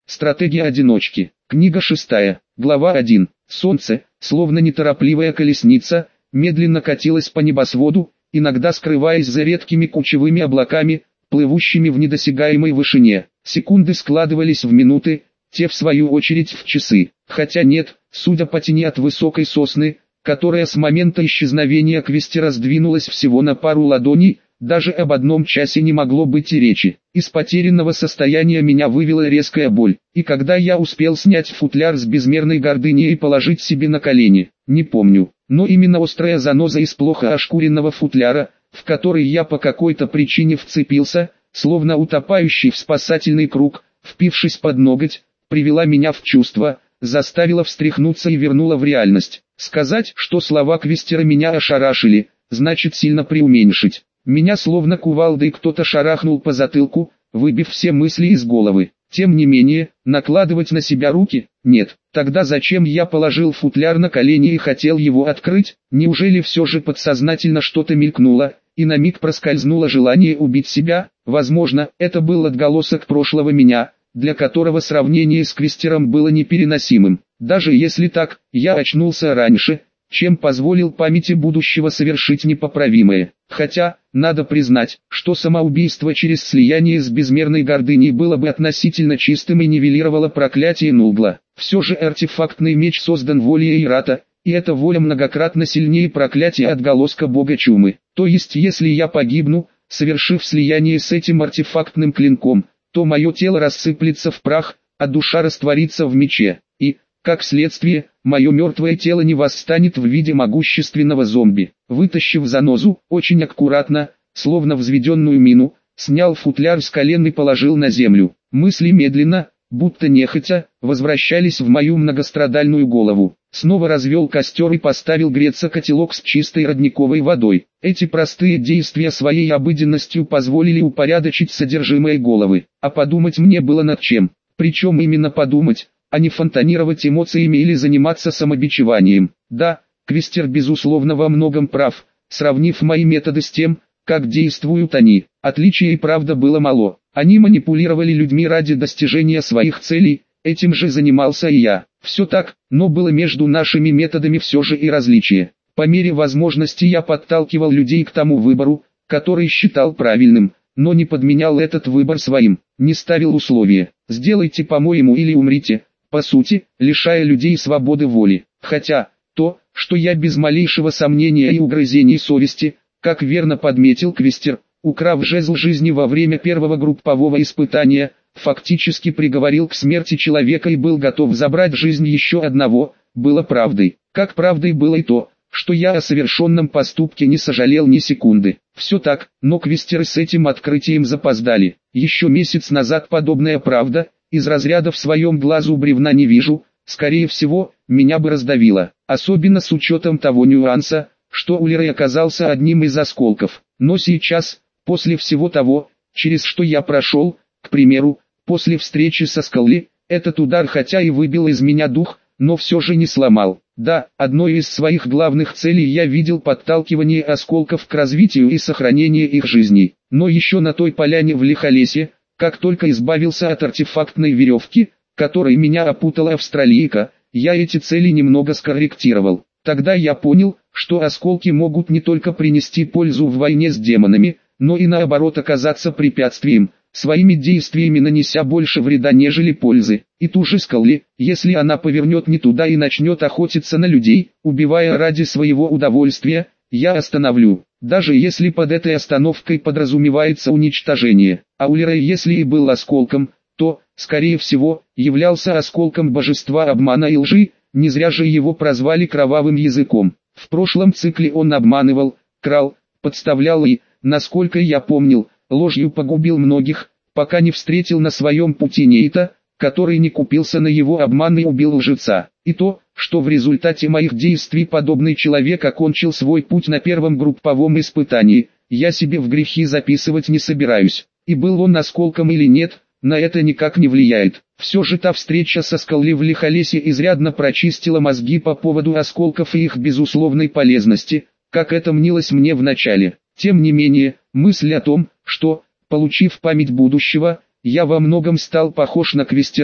Стратегия одиночки. Книга 6. Глава 1. Солнце, словно неторопливая колесница, медленно катилось по небосводу, иногда скрываясь за редкими кучевыми облаками, плывущими в недосягаемой вышине. Секунды складывались в минуты, те в свою очередь в часы. Хотя нет, судя по тени от высокой сосны, которая с момента исчезновения Квестера сдвинулась всего на пару ладоней, даже об одном часе не могло быть и речи. Из потерянного состояния меня вывела резкая боль, и когда я успел снять футляр с безмерной гордыней и положить себе на колени, не помню, но именно острая заноза из плохо ошкуренного футляра, в который я по какой-то причине вцепился, словно утопающий в спасательный круг, впившись под ноготь, привела меня в чувство, заставила встряхнуться и вернула в реальность. Сказать, что слова Квестера меня ошарашили, значит сильно преуменьшить. Меня словно кувалдой кто-то шарахнул по затылку, выбив все мысли из головы. Тем не менее, накладывать на себя руки? Нет. Тогда зачем я положил футляр на колени и хотел его открыть? Неужели все же подсознательно что-то мелькнуло, и на миг проскользнуло желание убить себя? Возможно, это был отголосок прошлого меня, для которого сравнение с Квестером было непереносимым. Даже если так, я очнулся раньше, чем позволил памяти будущего совершить непоправимое. Хотя, надо признать, что самоубийство через слияние с безмерной гордыней было бы относительно чистым и нивелировало проклятие Нулгла. Все же артефактный меч создан волей Ирата, и эта воля многократно сильнее проклятия отголоска бога чумы. То есть если я погибну, совершив слияние с этим артефактным клинком, то мое тело рассыплется в прах, а душа растворится в мече, и, как следствие, мое мертвое тело не восстанет в виде могущественного зомби. Вытащив занозу, очень аккуратно, словно взведенную мину, снял футляр с колен и положил на землю. Мысли медленно, будто нехотя, возвращались в мою многострадальную голову. Снова развел костер и поставил греться котелок с чистой родниковой водой. Эти простые действия своей обыденностью позволили упорядочить содержимое головы. А подумать мне было над чем. Причем именно подумать, а не фонтанировать эмоциями или заниматься самобичеванием. Да, Квестер безусловно во многом прав, сравнив мои методы с тем, как действуют они. Отличия и правда было мало. Они манипулировали людьми ради достижения своих целей, этим же занимался и я. Все так, но было между нашими методами все же и различие. По мере возможности я подталкивал людей к тому выбору, который считал правильным, но не подменял этот выбор своим, не ставил условия. Сделайте по-моему или умрите, по сути, лишая людей свободы воли. Хотя, то, что я без малейшего сомнения и угрызений совести, как верно подметил Квестер, украв жезл жизни во время первого группового испытания, фактически приговорил к смерти человека и был готов забрать жизнь еще одного, было правдой. Как правдой было и то, что я о совершенном поступке не сожалел ни секунды. Все так, но Квестеры с этим открытием запоздали. Еще месяц назад подобная правда, из разряда «в своем глазу бревна не вижу», скорее всего, меня бы раздавило. Особенно с учетом того нюанса, что Улирей оказался одним из осколков. Но сейчас, после всего того, через что я прошел, к примеру, после встречи со Скалли, этот удар хотя и выбил из меня дух, но все же не сломал. Да, одной из своих главных целей я видел подталкивание осколков к развитию и сохранение их жизней. Но еще на той поляне в Лихолесье, как только избавился от артефактной веревки, которой меня опутала австралийка, я эти цели немного скорректировал. Тогда я понял, что осколки могут не только принести пользу в войне с демонами, но и наоборот оказаться препятствием, своими действиями нанеся больше вреда нежели пользы. И ту же Скалли, если она повернет не туда и начнет охотиться на людей, убивая ради своего удовольствия, я остановлю. Даже если под этой остановкой подразумевается уничтожение. А Улирей если и был осколком, то, скорее всего, являлся осколком божества обмана и лжи, не зря же его прозвали кровавым языком. В прошлом цикле он обманывал, крал, подставлял и, насколько я помнил, ложью погубил многих, пока не встретил на своем пути Нейта, который не купился на его обман и убил лжеца. И то, что в результате моих действий подобный человек окончил свой путь на первом групповом испытании, я себе в грехи записывать не собираюсь. И был он осколком или нет, на это никак не влияет. Все же та встреча со Скалли в Лихолесье изрядно прочистила мозги по поводу осколков и их безусловной полезности, как это мнилось мне в начале. Тем не менее, мысль о том, что, получив память будущего, я во многом стал похож на Квестеров,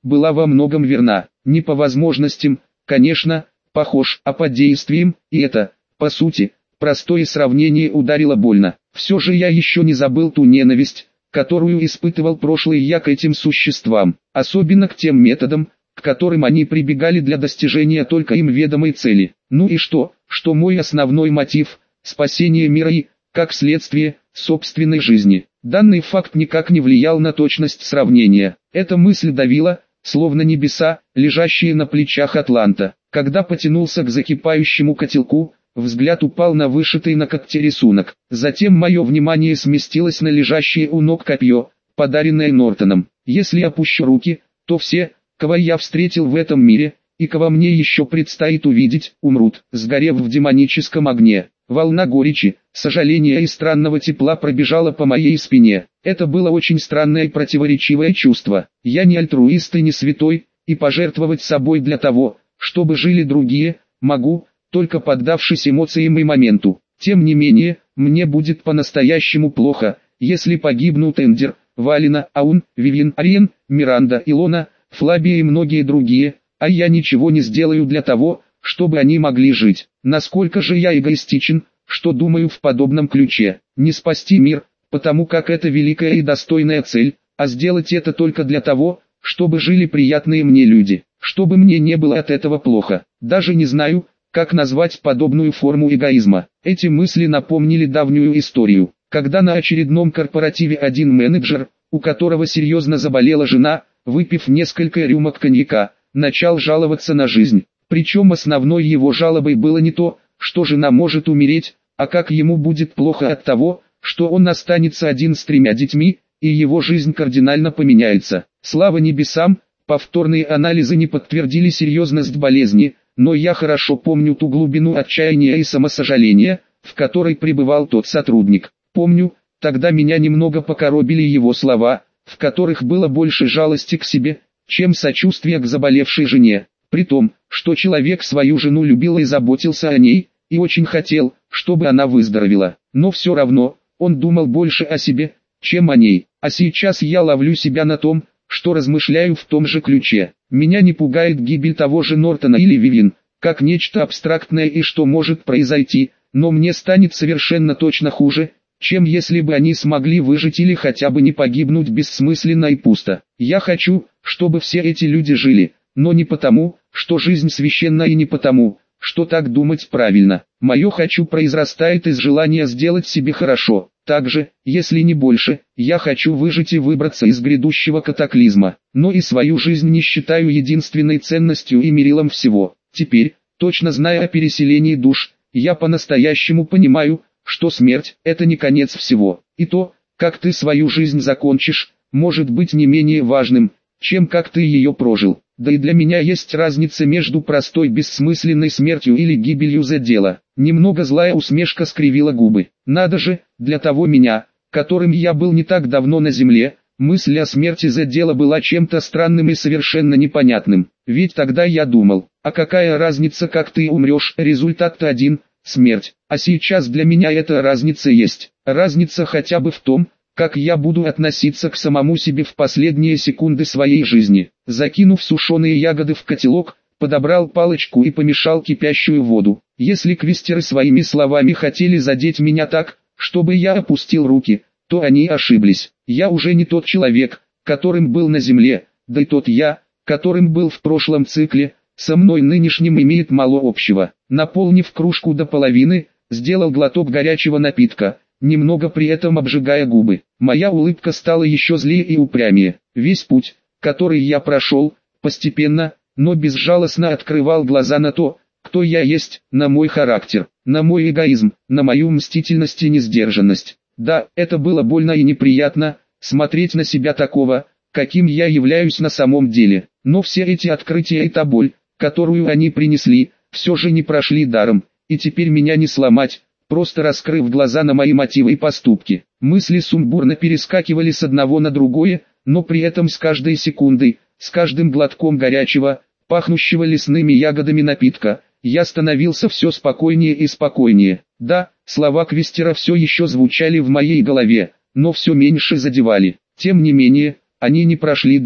была во многом верна. Не по возможностям, конечно, похож, а по действиям, и это, по сути, простое сравнение ударило больно. Все же я еще не забыл ту ненависть, которую испытывал прошлый я к этим существам, особенно к тем методам, к которым они прибегали для достижения только им ведомой цели. Ну и что мой основной мотив – спасение мира и, как следствие, собственной жизни. Данный факт никак не влиял на точность сравнения. Эта мысль давила, словно небеса, лежащие на плечах Атланта. Когда потянулся к закипающему котелку, взгляд упал на вышитый на когте рисунок. Затем мое внимание сместилось на лежащее у ног копье, подаренное Нортоном. Если опущу руки, то все, кого я встретил в этом мире, и кого мне еще предстоит увидеть, умрут, сгорев в демоническом огне. Волна горечи, сожаления и странного тепла пробежала по моей спине. Это было очень странное и противоречивое чувство. Я не альтруист и не святой, и пожертвовать собой для того, чтобы жили другие, могу, только поддавшись эмоциям и моменту. Тем не менее, мне будет по-настоящему плохо, если погибнут Эндер, Валина, Аун, Вивьен, Ариен, Миранда, Илона, Флабия и многие другие, а я ничего не сделаю для того, чтобы они могли жить. Насколько же я эгоистичен, что думаю в подобном ключе. Не спасти мир, потому как это великая и достойная цель, а сделать это только для того, чтобы жили приятные мне люди, чтобы мне не было от этого плохо. Даже не знаю, как назвать подобную форму эгоизма. Эти мысли напомнили давнюю историю, когда на очередном корпоративе один менеджер, у которого серьезно заболела жена, выпив несколько рюмок коньяка, начал жаловаться на жизнь. Причем основной его жалобой было не то, что жена может умереть, а как ему будет плохо от того, что он останется один с 3 детьми, и его жизнь кардинально поменяется. Слава небесам, повторные анализы не подтвердили серьезность болезни, но я хорошо помню ту глубину отчаяния и самосожаления, в которой пребывал тот сотрудник. Помню, тогда меня немного покоробили его слова, в которых было больше жалости к себе, чем сочувствия к заболевшей жене. При том, что человек свою жену любил и заботился о ней, и очень хотел, чтобы она выздоровела. Но все равно, он думал больше о себе, чем о ней. А сейчас я ловлю себя на том, что размышляю в том же ключе. Меня не пугает гибель того же Нортона или Вивьен, как нечто абстрактное и что может произойти, но мне станет совершенно точно хуже, чем если бы они смогли выжить или хотя бы не погибнуть бессмысленно и пусто. Я хочу, чтобы все эти люди жили, но не потому, что жизнь священна, и не потому, что так думать правильно. Мое «хочу» произрастает из желания сделать себе хорошо. Также, если не больше, я хочу выжить и выбраться из грядущего катаклизма. Но и свою жизнь не считаю единственной ценностью и мерилом всего. Теперь, точно зная о переселении душ, я по-настоящему понимаю, что смерть – это не конец всего. И то, как ты свою жизнь закончишь, может быть не менее важным, чем как ты ее прожил. Да и для меня есть разница между простой бессмысленной смертью или гибелью за дело. Немного злая усмешка скривила губы. Надо же, для того меня, которым я был не так давно на земле, мысль о смерти за дело была чем-то странным и совершенно непонятным. Ведь тогда я думал, а какая разница, как ты умрешь, результат-то один – смерть. А сейчас для меня эта разница есть. Разница хотя бы в том, как я буду относиться к самому себе в последние секунды своей жизни. Закинув сушеные ягоды в котелок, подобрал палочку и помешал кипящую воду. Если квестеры своими словами хотели задеть меня так, чтобы я опустил руки, то они ошиблись. Я уже не тот человек, которым был на земле, да и тот я, которым был в прошлом цикле, со мной нынешним имеет мало общего. Наполнив кружку до половины, сделал глоток горячего напитка, немного при этом обжигая губы. Моя улыбка стала еще злее и упрямее. Весь путь, который я прошел, постепенно, но безжалостно открывал глаза на то, кто я есть, на мой характер, на мой эгоизм, на мою мстительность и несдержанность. Да, это было больно и неприятно, смотреть на себя такого, каким я являюсь на самом деле. Но все эти открытия и та боль, которую они принесли, все же не прошли даром, и теперь меня не сломать, просто раскрыв глаза на мои мотивы и поступки. Мысли сумбурно перескакивали с одного на другое, но при этом с каждой секундой, с каждым глотком горячего, пахнущего лесными ягодами напитка, я становился все спокойнее и спокойнее. Да, слова квестера все еще звучали в моей голове, но все меньше задевали. Тем не менее, они не прошли даром.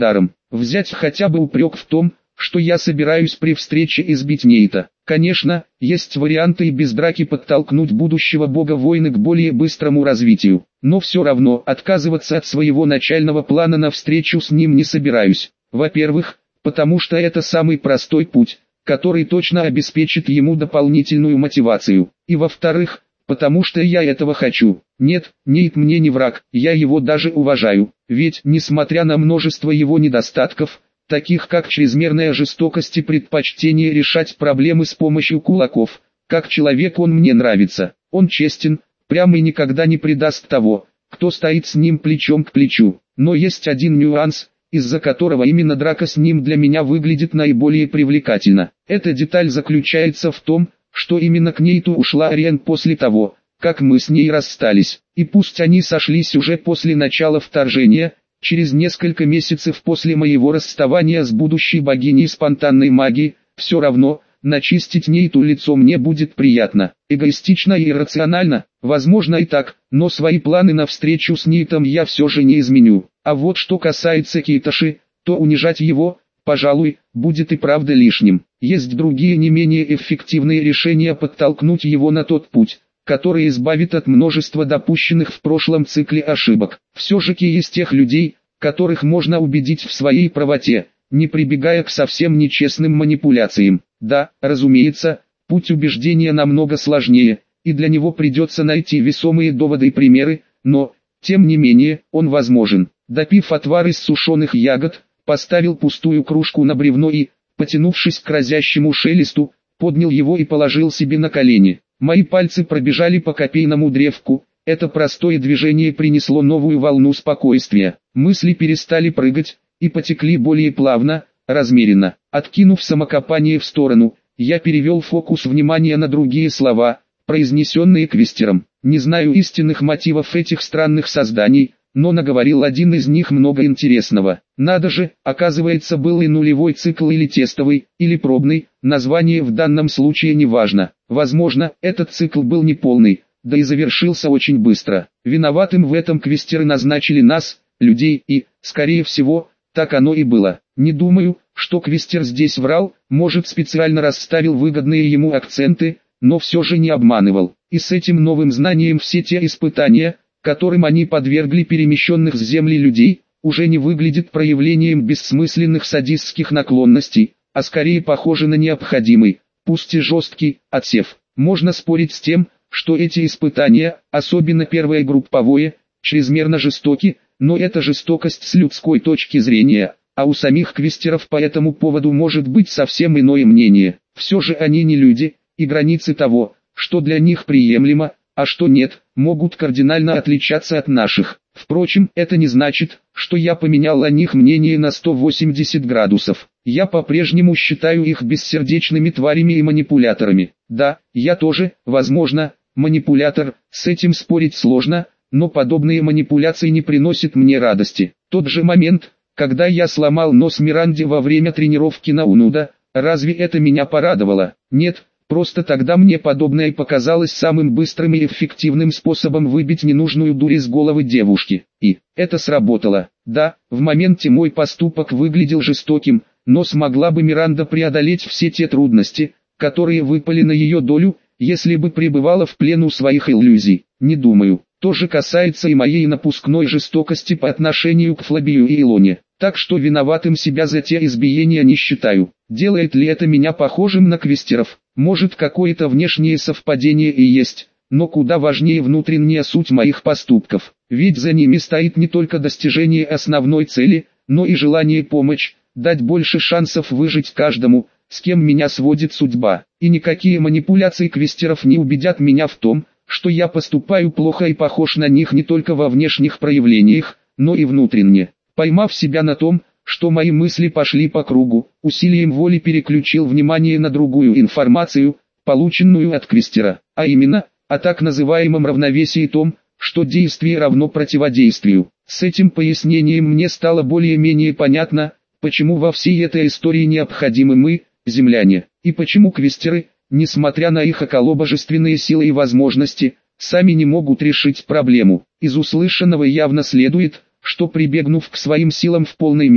взять хотя бы упрек в том, что я собираюсь при встрече избить Нейта. Конечно, есть варианты и без драки подтолкнуть будущего бога войны к более быстрому развитию, но все равно отказываться от своего начального плана на встречу с ним не собираюсь. Во-первых, потому что это самый простой путь, который точно обеспечит ему дополнительную мотивацию, и во-вторых, потому что я этого хочу. Нет, Нейт мне не враг, я его даже уважаю, ведь, несмотря на множество его недостатков, таких как чрезмерная жестокость и предпочтение решать проблемы с помощью кулаков, как человек он мне нравится. Он честен, прям и никогда не предаст того, кто стоит с ним плечом к плечу. Но есть один нюанс, из-за которого именно драка с ним для меня выглядит наиболее привлекательно. Эта деталь заключается в том, что именно к Нейту ушла Ариен после того, как мы с ней расстались. И пусть они сошлись уже после начала вторжения, через несколько месяцев после моего расставания с будущей богиней спонтанной магии, все равно, начистить Нейту лицо мне будет приятно. Эгоистично и иррационально, возможно и так, но свои планы на встречу с Нейтом я все же не изменю. А вот что касается Кейташи, то унижать его, пожалуй, будет и правда лишним. Есть другие не менее эффективные решения подтолкнуть его на тот путь, который избавит от множества допущенных в прошлом цикле ошибок. Все же Кей из тех людей, которых можно убедить в своей правоте, не прибегая к совсем нечестным манипуляциям. Да, разумеется, путь убеждения намного сложнее, и для него придется найти весомые доводы и примеры, но, тем не менее, он возможен. Допив отвар из сушеных ягод, поставил пустую кружку на бревно и, потянувшись к разящему шелесту, поднял его и положил себе на колени. Мои пальцы пробежали по копейному древку, это простое движение принесло новую волну спокойствия. Мысли перестали прыгать, и потекли более плавно, размеренно. Откинув самокопание в сторону, я перевел фокус внимания на другие слова, произнесенные квестером. Не знаю истинных мотивов этих странных созданий, но наговорил один из них много интересного. Надо же, оказывается, был и нулевой цикл или тестовый, или пробный, название в данном случае не важно. Возможно, этот цикл был неполный, да и завершился очень быстро. Виноватым в этом квестеры назначили нас, людей, и, скорее всего, так оно и было. Не думаю, что квестер здесь врал, может специально расставил выгодные ему акценты, но все же не обманывал. И с этим новым знанием все те испытания, которым они подвергли перемещенных с земли людей, уже не выглядит проявлением бессмысленных садистских наклонностей, а скорее похоже на необходимый, пусть и жесткий, отсев. Можно спорить с тем, что эти испытания, особенно первое групповое, чрезмерно жестоки, но это жестокость с людской точки зрения, а у самих квестеров по этому поводу может быть совсем иное мнение. Все же они не люди, и границы того, что для них приемлемо, а что нет, могут кардинально отличаться от наших. Впрочем, это не значит, что я поменял о них мнение на 180 градусов. Я по-прежнему считаю их бессердечными тварями и манипуляторами. Да, я тоже, возможно, манипулятор, с этим спорить сложно, но подобные манипуляции не приносят мне радости. Тот же момент, когда я сломал нос Миранде во время тренировки на Унуда, разве это меня порадовало? Нет. Просто тогда мне подобное показалось самым быстрым и эффективным способом выбить ненужную дурь из головы девушки. И это сработало. Да, в моменте мой поступок выглядел жестоким, но смогла бы Миранда преодолеть все те трудности, которые выпали на ее долю, если бы пребывала в плену своих иллюзий? Не думаю. То же касается и моей напускной жестокости по отношению к Флабию и Илоне. Так что виноватым себя за те избиения не считаю. Делает ли это меня похожим на квестеров? Может, какое-то внешнее совпадение и есть, но куда важнее внутренняя суть моих поступков. Ведь за ними стоит не только достижение основной цели, но и желание помочь, дать больше шансов выжить каждому, с кем меня сводит судьба. И никакие манипуляции квестеров не убедят меня в том, что я поступаю плохо и похож на них не только во внешних проявлениях, но и внутренне. Поймав себя на том, что мои мысли пошли по кругу, усилием воли переключил внимание на другую информацию, полученную от квестера, а именно, о так называемом равновесии том, что действие равно противодействию. С этим пояснением мне стало более-менее понятно, почему во всей этой истории необходимы мы, земляне, и почему квестеры, несмотря на их околобожественные силы и возможности, сами не могут решить проблему. Из услышанного явно следует, что прибегнув к своим силам в полной мере,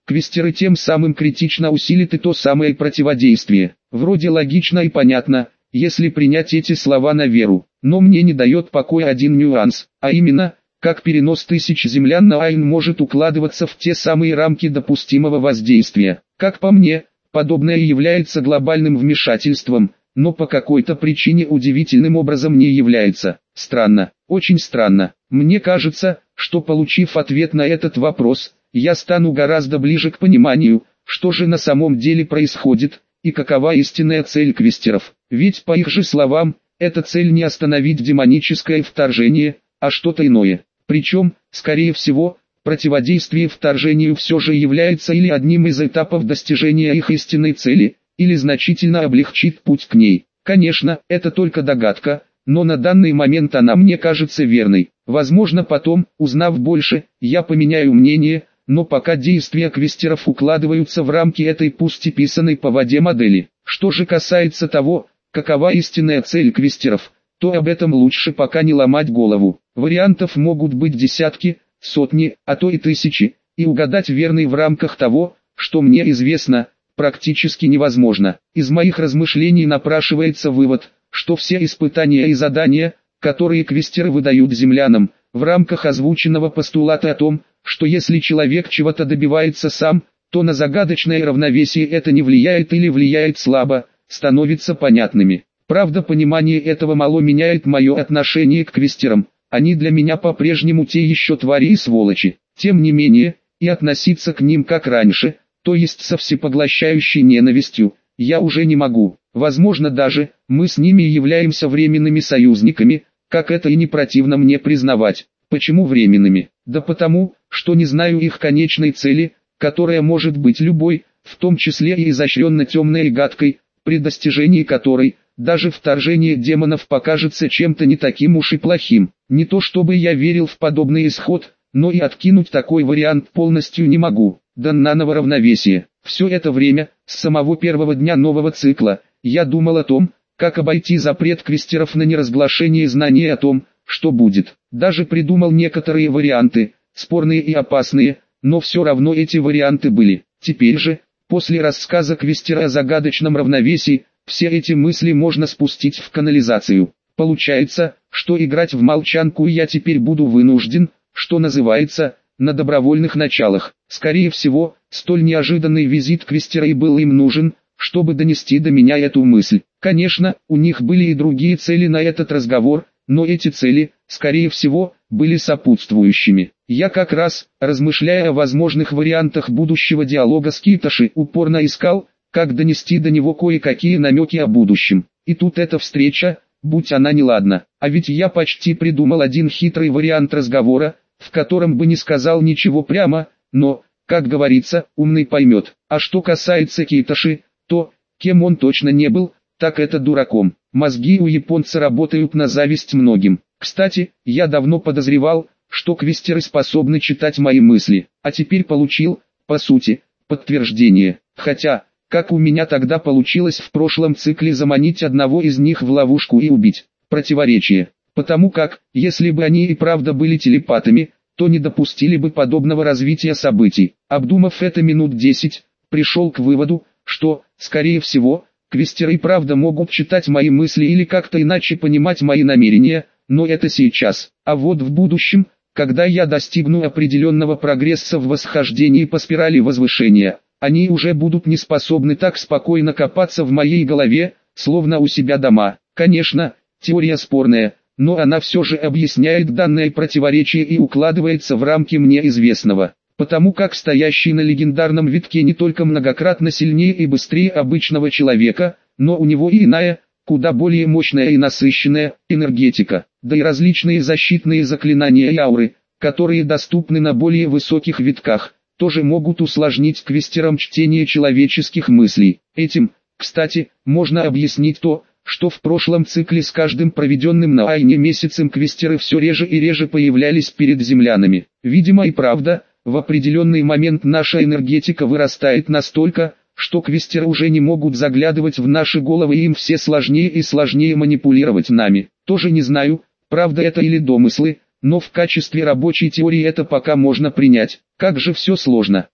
квестеры тем самым критично усилит и то самое противодействие. Вроде логично и понятно, если принять эти слова на веру, но мне не дает покоя один нюанс, а именно, как перенос тысяч землян на Айн может укладываться в те самые рамки допустимого воздействия. Как по мне, подобное является глобальным вмешательством, но по какой-то причине удивительным образом не является. Странно, очень странно. Мне кажется, что получив ответ на этот вопрос, я стану гораздо ближе к пониманию, что же на самом деле происходит, и какова истинная цель квестеров. Ведь по их же словам, эта цель не остановить демоническое вторжение, а что-то иное. Причем, скорее всего, противодействие вторжению все же является или одним из этапов достижения их истинной цели, или значительно облегчит путь к ней. Конечно, это только догадка, но на данный момент она мне кажется верной. Возможно, потом, узнав больше, я поменяю мнение, но пока действия квестеров укладываются в рамки этой пусть и писаной по воде модели. Что же касается того, какова истинная цель квестеров, то об этом лучше пока не ломать голову. Вариантов могут быть десятки, сотни, а то и тысячи, и угадать верный в рамках того, что мне известно, практически невозможно. Из моих размышлений напрашивается вывод, что все испытания и задания, которые квестеры выдают землянам, в рамках озвученного постулата о том, что если человек чего-то добивается сам, то на загадочное равновесие это не влияет или влияет слабо, становятся понятными. Правда, понимание этого мало меняет мое отношение к квестерам, они для меня по-прежнему те еще твари и сволочи. Тем не менее, и относиться к ним как раньше, то есть со всепоглощающей ненавистью, я уже не могу. Возможно даже, мы с ними являемся временными союзниками, как это и не противно мне признавать. Почему временными? Да потому, что не знаю их конечной цели, которая может быть любой, в том числе и изощренно темной и гадкой, при достижении которой, даже вторжение демонов покажется чем-то не таким уж и плохим. Не то чтобы я верил в подобный исход, но и откинуть такой вариант полностью не могу. Данного равновесия. Все это время, с самого первого дня нового цикла, я думал о том, как обойти запрет квестеров на неразглашение знаний о том, что будет. Даже придумал некоторые варианты, спорные и опасные, но все равно эти варианты были. Теперь же, после рассказа квестера о загадочном равновесии, все эти мысли можно спустить в канализацию. Получается, что играть в молчанку я теперь буду вынужден, что называется, на добровольных началах. Скорее всего, столь неожиданный визит квестера и был им нужен, чтобы донести до меня эту мысль. Конечно, у них были и другие цели на этот разговор, но эти цели, скорее всего, были сопутствующими. Я как раз, размышляя о возможных вариантах будущего диалога с Китоши, упорно искал, как донести до него кое-какие намеки о будущем. И тут эта встреча, будь она неладна. А ведь я почти придумал один хитрый вариант разговора, в котором бы не сказал ничего прямо, но, как говорится, умный поймет. А что касается Китоши, то, кем он точно не был, так это дураком. Мозги у японца работают на зависть многим. Кстати, я давно подозревал, что квестеры способны читать мои мысли, а теперь получил, по сути, подтверждение. Хотя, как у меня тогда получилось в прошлом цикле заманить одного из них в ловушку и убить? Противоречие. Потому как, если бы они и правда были телепатами, то не допустили бы подобного развития событий. Обдумав это минут 10, пришел к выводу, что, скорее всего, квестеры и правда могут читать мои мысли или как-то иначе понимать мои намерения, но это сейчас. А вот в будущем, когда я достигну определенного прогресса в восхождении по спирали возвышения, они уже будут не способны так спокойно копаться в моей голове, словно у себя дома. Конечно, теория спорная, но она все же объясняет данное противоречие и укладывается в рамки мне известного. Потому как стоящий на легендарном витке не только многократно сильнее и быстрее обычного человека, но у него и иная, куда более мощная и насыщенная, энергетика, да и различные защитные заклинания и ауры, которые доступны на более высоких витках, тоже могут усложнить квестерам чтение человеческих мыслей. Этим, кстати, можно объяснить то, что в прошлом цикле с каждым проведенным на Айне месяцем квестеры все реже и реже появлялись перед землянами. Видимо и правда, в определенный момент наша энергетика вырастает настолько, что квестеры уже не могут заглядывать в наши головы и им все сложнее и сложнее манипулировать нами. Тоже не знаю, правда это или домыслы, но в качестве рабочей теории это пока можно принять. Как же все сложно. То,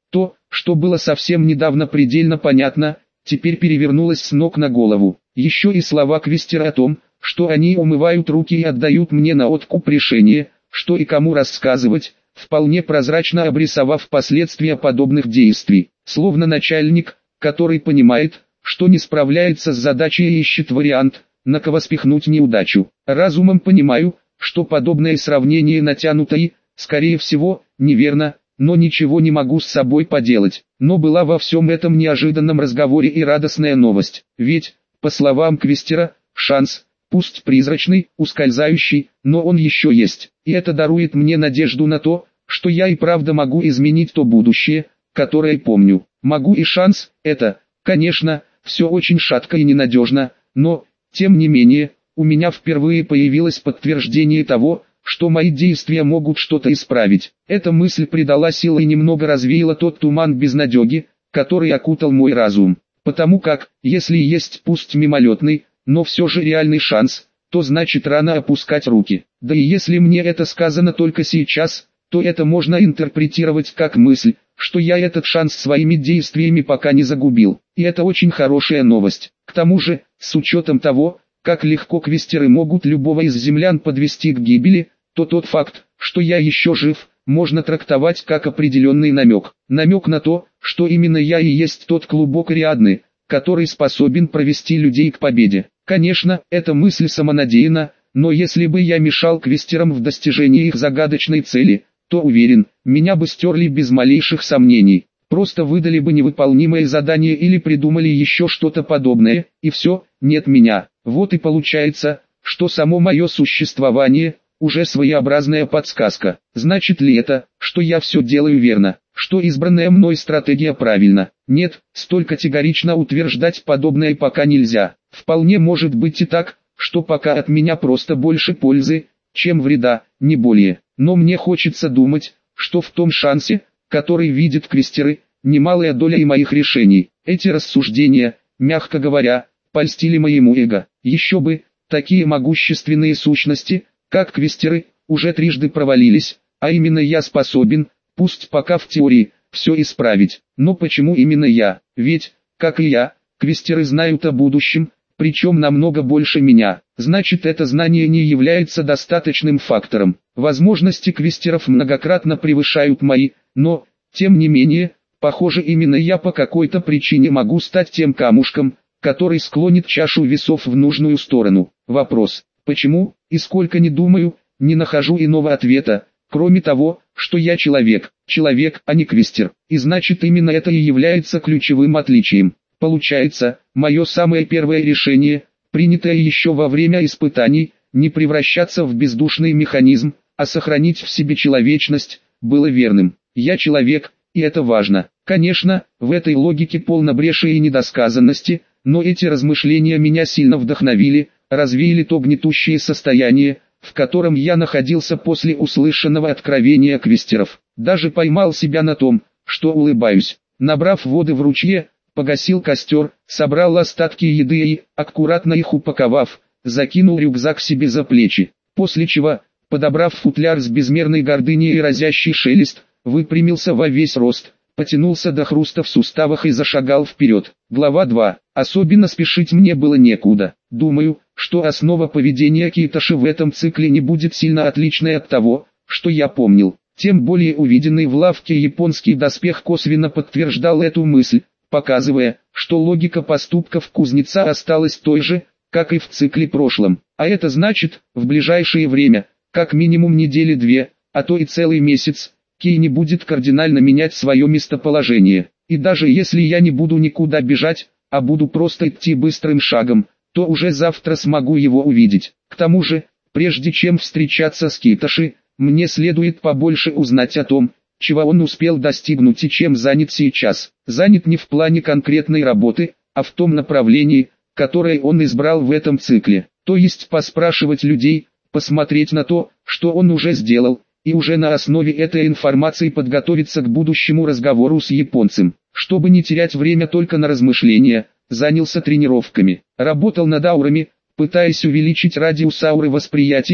что было совсем недавно предельно понятно, теперь перевернулось с ног на голову. Еще и слова Квестера о том, что они умывают руки и отдают мне на откуп решение, что и кому рассказывать, вполне прозрачно обрисовав последствия подобных действий, словно начальник, который понимает, что не справляется с задачей и ищет вариант, на кого спихнуть неудачу. Разумом понимаю, что подобное сравнение натянуто и, скорее всего, неверно, но ничего не могу с собой поделать. Но была во всем этом неожиданном разговоре и радостная новость, ведь, по словам Квестера, шанс, пусть призрачный, ускользающий, но он еще есть, и это дарует мне надежду на то, что я и правда могу изменить то будущее, которое помню. Могу и шанс, это, конечно, все очень шатко и ненадежно, но, тем не менее, у меня впервые появилось подтверждение того, что мои действия могут что-то исправить. Эта мысль придала силы и немного развеяла тот туман безнадеги, который окутал мой разум. Потому как, если есть пусть мимолетный, но все же реальный шанс, то значит рано опускать руки. Да и если мне это сказано только сейчас, то это можно интерпретировать как мысль, что я этот шанс своими действиями пока не загубил. И это очень хорошая новость. К тому же, с учетом того, как легко квестеры могут любого из землян подвести к гибели, то тот факт, что я еще жив, можно трактовать как определенный намек. Намек на то, что именно я и есть тот клубок Ариадны, который способен провести людей к победе. Конечно, эта мысль самонадеянна, но если бы я мешал квестерам в достижении их загадочной цели, то уверен, меня бы стерли без малейших сомнений. Просто выдали бы невыполнимое задание или придумали еще что-то подобное, и все, нет меня. Вот и получается, что само мое существование – уже своеобразная подсказка. Значит ли это, что я все делаю верно, что избранная мной стратегия правильна? Нет, столь категорично утверждать подобное пока нельзя. Вполне может быть и так, что пока от меня просто больше пользы, чем вреда, не более. Но мне хочется думать, что в том шансе, который видят квестеры, немалая доля и моих решений. Эти рассуждения, мягко говоря, польстили моему эго. Еще бы, такие могущественные сущности, как квестеры, уже трижды провалились, а именно я способен, пусть пока в теории, все исправить. Но почему именно я? Ведь, как и я, квестеры знают о будущем, причем намного больше меня. Значит, это знание не является достаточным фактором. Возможности квестеров многократно превышают мои, но, тем не менее, похоже именно я по какой-то причине могу стать тем камушком, который склонит чашу весов в нужную сторону. Вопрос, почему, и сколько не думаю, не нахожу иного ответа, кроме того, что я человек, а не квестер, и значит именно это и является ключевым отличием. Получается, мое самое первое решение, принятое еще во время испытаний, не превращаться в бездушный механизм, а сохранить в себе человечность, было верным. Я человек, и это важно. Конечно, в этой логике полно бреши и недосказанности, но эти размышления меня сильно вдохновили, развеяли то гнетущее состояние, в котором я находился после услышанного откровения квестеров. Даже поймал себя на том, что улыбаюсь. Набрав воды в ручье, погасил костер, собрал остатки еды и, аккуратно их упаковав, закинул рюкзак себе за плечи. После чего, подобрав футляр с безмерной гордыней и разящий шелест, выпрямился во весь рост, потянулся до хруста в суставах и зашагал вперед. Глава 2. Особенно спешить мне было некуда. Думаю, что основа поведения Китоши в этом цикле не будет сильно отличной от того, что я помнил. Тем более увиденный в лавке японский доспех косвенно подтверждал эту мысль, показывая, что логика поступков кузнеца осталась той же, как и в цикле прошлом. А это значит, в ближайшее время, как минимум недели две, а то и целый месяц, Кей не будет кардинально менять свое местоположение. И даже если я не буду никуда бежать, а буду просто идти быстрым шагом, то уже завтра смогу его увидеть. К тому же, прежде чем встречаться с Китоши, мне следует побольше узнать о том, чего он успел достигнуть и чем занят сейчас. Занят не в плане конкретной работы, а в том направлении, которое он избрал в этом цикле. То есть поспрашивать людей, посмотреть на то, что он уже сделал, и уже на основе этой информации подготовиться к будущему разговору с японцем. Чтобы не терять время только на размышления, занялся тренировками. Работал над аурами, пытаясь увеличить радиус ауры восприятия,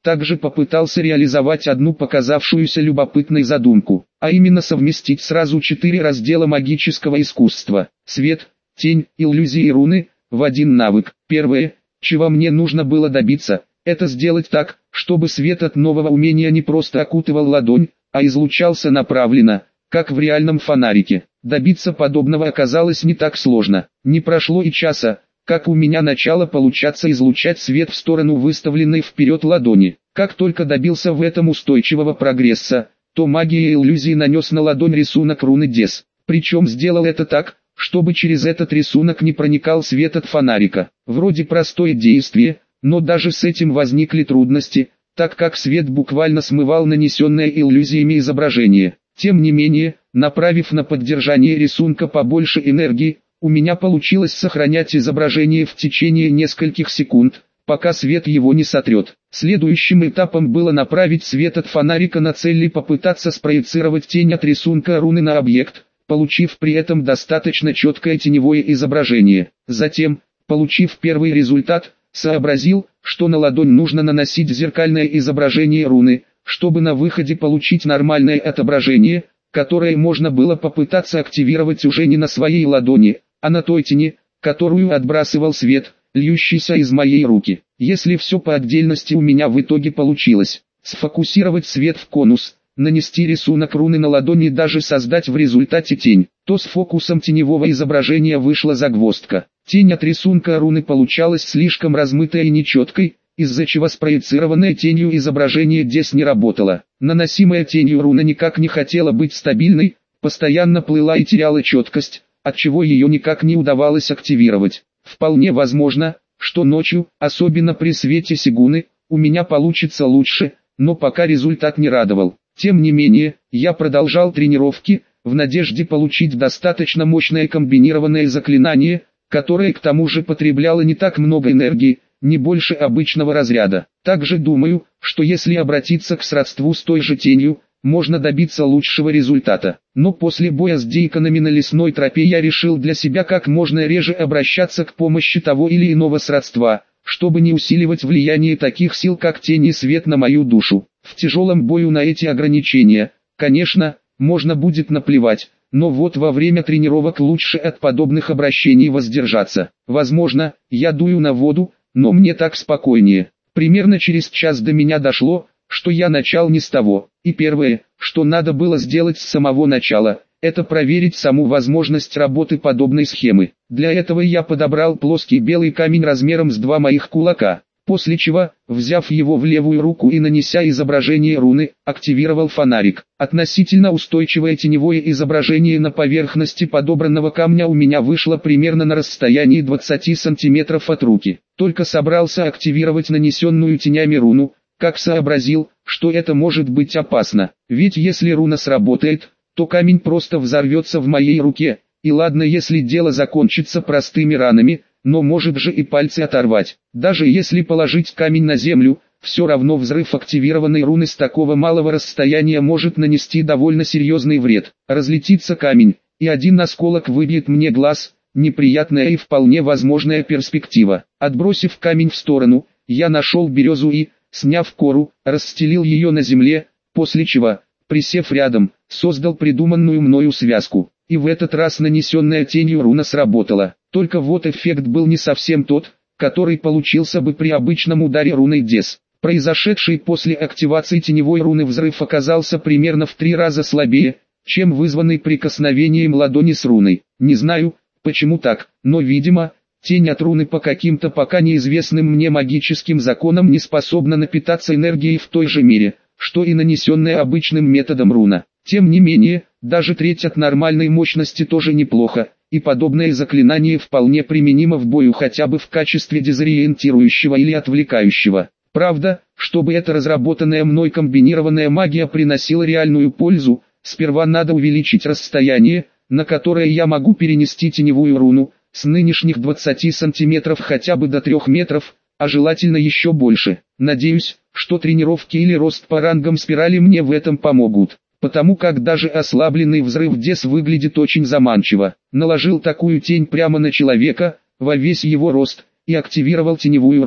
также попытался реализовать одну показавшуюся любопытной задумку, а именно совместить сразу 4 раздела магического искусства: свет, тень, иллюзии и руны в один навык. Первое, чего мне нужно было добиться, это сделать так, чтобы свет от нового умения не просто окутывал ладонь, а излучался направленно, как в реальном фонарике. Добиться подобного оказалось не так сложно. Не прошло и часа, как у меня начало получаться излучать свет в сторону выставленной вперед ладони. Как только добился в этом устойчивого прогресса, то магией иллюзии нанес на ладонь рисунок руны Дес. Причем сделал это так, чтобы через этот рисунок не проникал свет от фонарика. Вроде простое действие, но даже с этим возникли трудности, так как свет буквально смывал нанесенное иллюзиями изображение. Тем не менее, направив на поддержание рисунка побольше энергии, у меня получилось сохранять изображение в течение нескольких секунд, пока свет его не сотрет. Следующим этапом было направить свет от фонарика на цель и попытаться спроецировать тень от рисунка руны на объект, получив при этом достаточно четкое теневое изображение. Затем, получив первый результат, сообразил, что на ладонь нужно наносить зеркальное изображение руны, чтобы на выходе получить нормальное отображение, которое можно было попытаться активировать уже не на своей ладони, а на той тени, которую отбрасывал свет, льющийся из моей руки. Если все по отдельности у меня в итоге получилось, сфокусировать свет в конус, нанести рисунок руны на ладони и даже создать в результате тень, то с фокусом теневого изображения вышла загвоздка. Тень от рисунка руны получалась слишком размытой и нечеткой, из-за чего спроецированное тенью изображение здесь не работало. Наносимая тенью руна никак не хотела быть стабильной, постоянно плыла и теряла четкость, отчего ее никак не удавалось активировать. Вполне возможно, что ночью, особенно при свете сигуны, у меня получится лучше, но пока результат не радовал. Тем не менее, я продолжал тренировки, в надежде получить достаточно мощное комбинированное заклинание, которое к тому же потребляло не так много энергии, не больше обычного разряда. Также думаю, что если обратиться к сродству с той же тенью, можно добиться лучшего результата. Но после боя с дейконами на лесной тропе я решил для себя как можно реже обращаться к помощи того или иного сродства, чтобы не усиливать влияние таких сил как тень и свет на мою душу. В тяжелом бою на эти ограничения, конечно, можно будет наплевать, но вот во время тренировок лучше от подобных обращений воздержаться. Возможно, я дую на воду, но мне так спокойнее. Примерно через час до меня дошло, что я начал не с того, и первое, что надо было сделать с самого начала, это проверить саму возможность работы подобной схемы. Для этого я подобрал плоский белый камень размером с 2 моих кулака, после чего, взяв его в левую руку и нанеся изображение руны, активировал фонарик. Относительно устойчивое теневое изображение на поверхности подобранного камня у меня вышло примерно на расстоянии 20 сантиметров от руки. Только собрался активировать нанесенную тенями руну, как сообразил, что это может быть опасно. Ведь если руна сработает, то камень просто взорвется в моей руке, и ладно если дело закончится простыми ранами, но может же и пальцы оторвать. Даже если положить камень на землю, все равно взрыв активированной руны с такого малого расстояния может нанести довольно серьезный вред. Разлетится камень, и один осколок выбьет мне глаз, неприятная и вполне возможная перспектива. Отбросив камень в сторону, я нашел березу и, сняв кору, расстелил ее на земле, после чего, присев рядом, создал придуманную мною связку. И в этот раз нанесенная тенью руна сработала. Только вот эффект был не совсем тот, который получился бы при обычном ударе руной Дес. Произошедший после активации теневой руны взрыв оказался примерно в 3 раза слабее, чем вызванный прикосновением ладони с руной. Не знаю, почему так, но видимо, тень от руны по каким-то пока неизвестным мне магическим законам не способна напитаться энергией в той же мере, что и нанесенная обычным методом руна. Тем не менее, даже треть от нормальной мощности тоже неплохо, и подобное заклинание вполне применимо в бою хотя бы в качестве дезориентирующего или отвлекающего. Правда, чтобы эта разработанная мной комбинированная магия приносила реальную пользу, сперва надо увеличить расстояние, на которое я могу перенести теневую руну, с нынешних 20 сантиметров хотя бы до 3 метров, а желательно еще больше. Надеюсь, что тренировки или рост по рангам спирали мне в этом помогут, потому как даже ослабленный взрыв Дес выглядит очень заманчиво. Наложил такую тень прямо на человека, во весь его рост, и активировал теневую руну.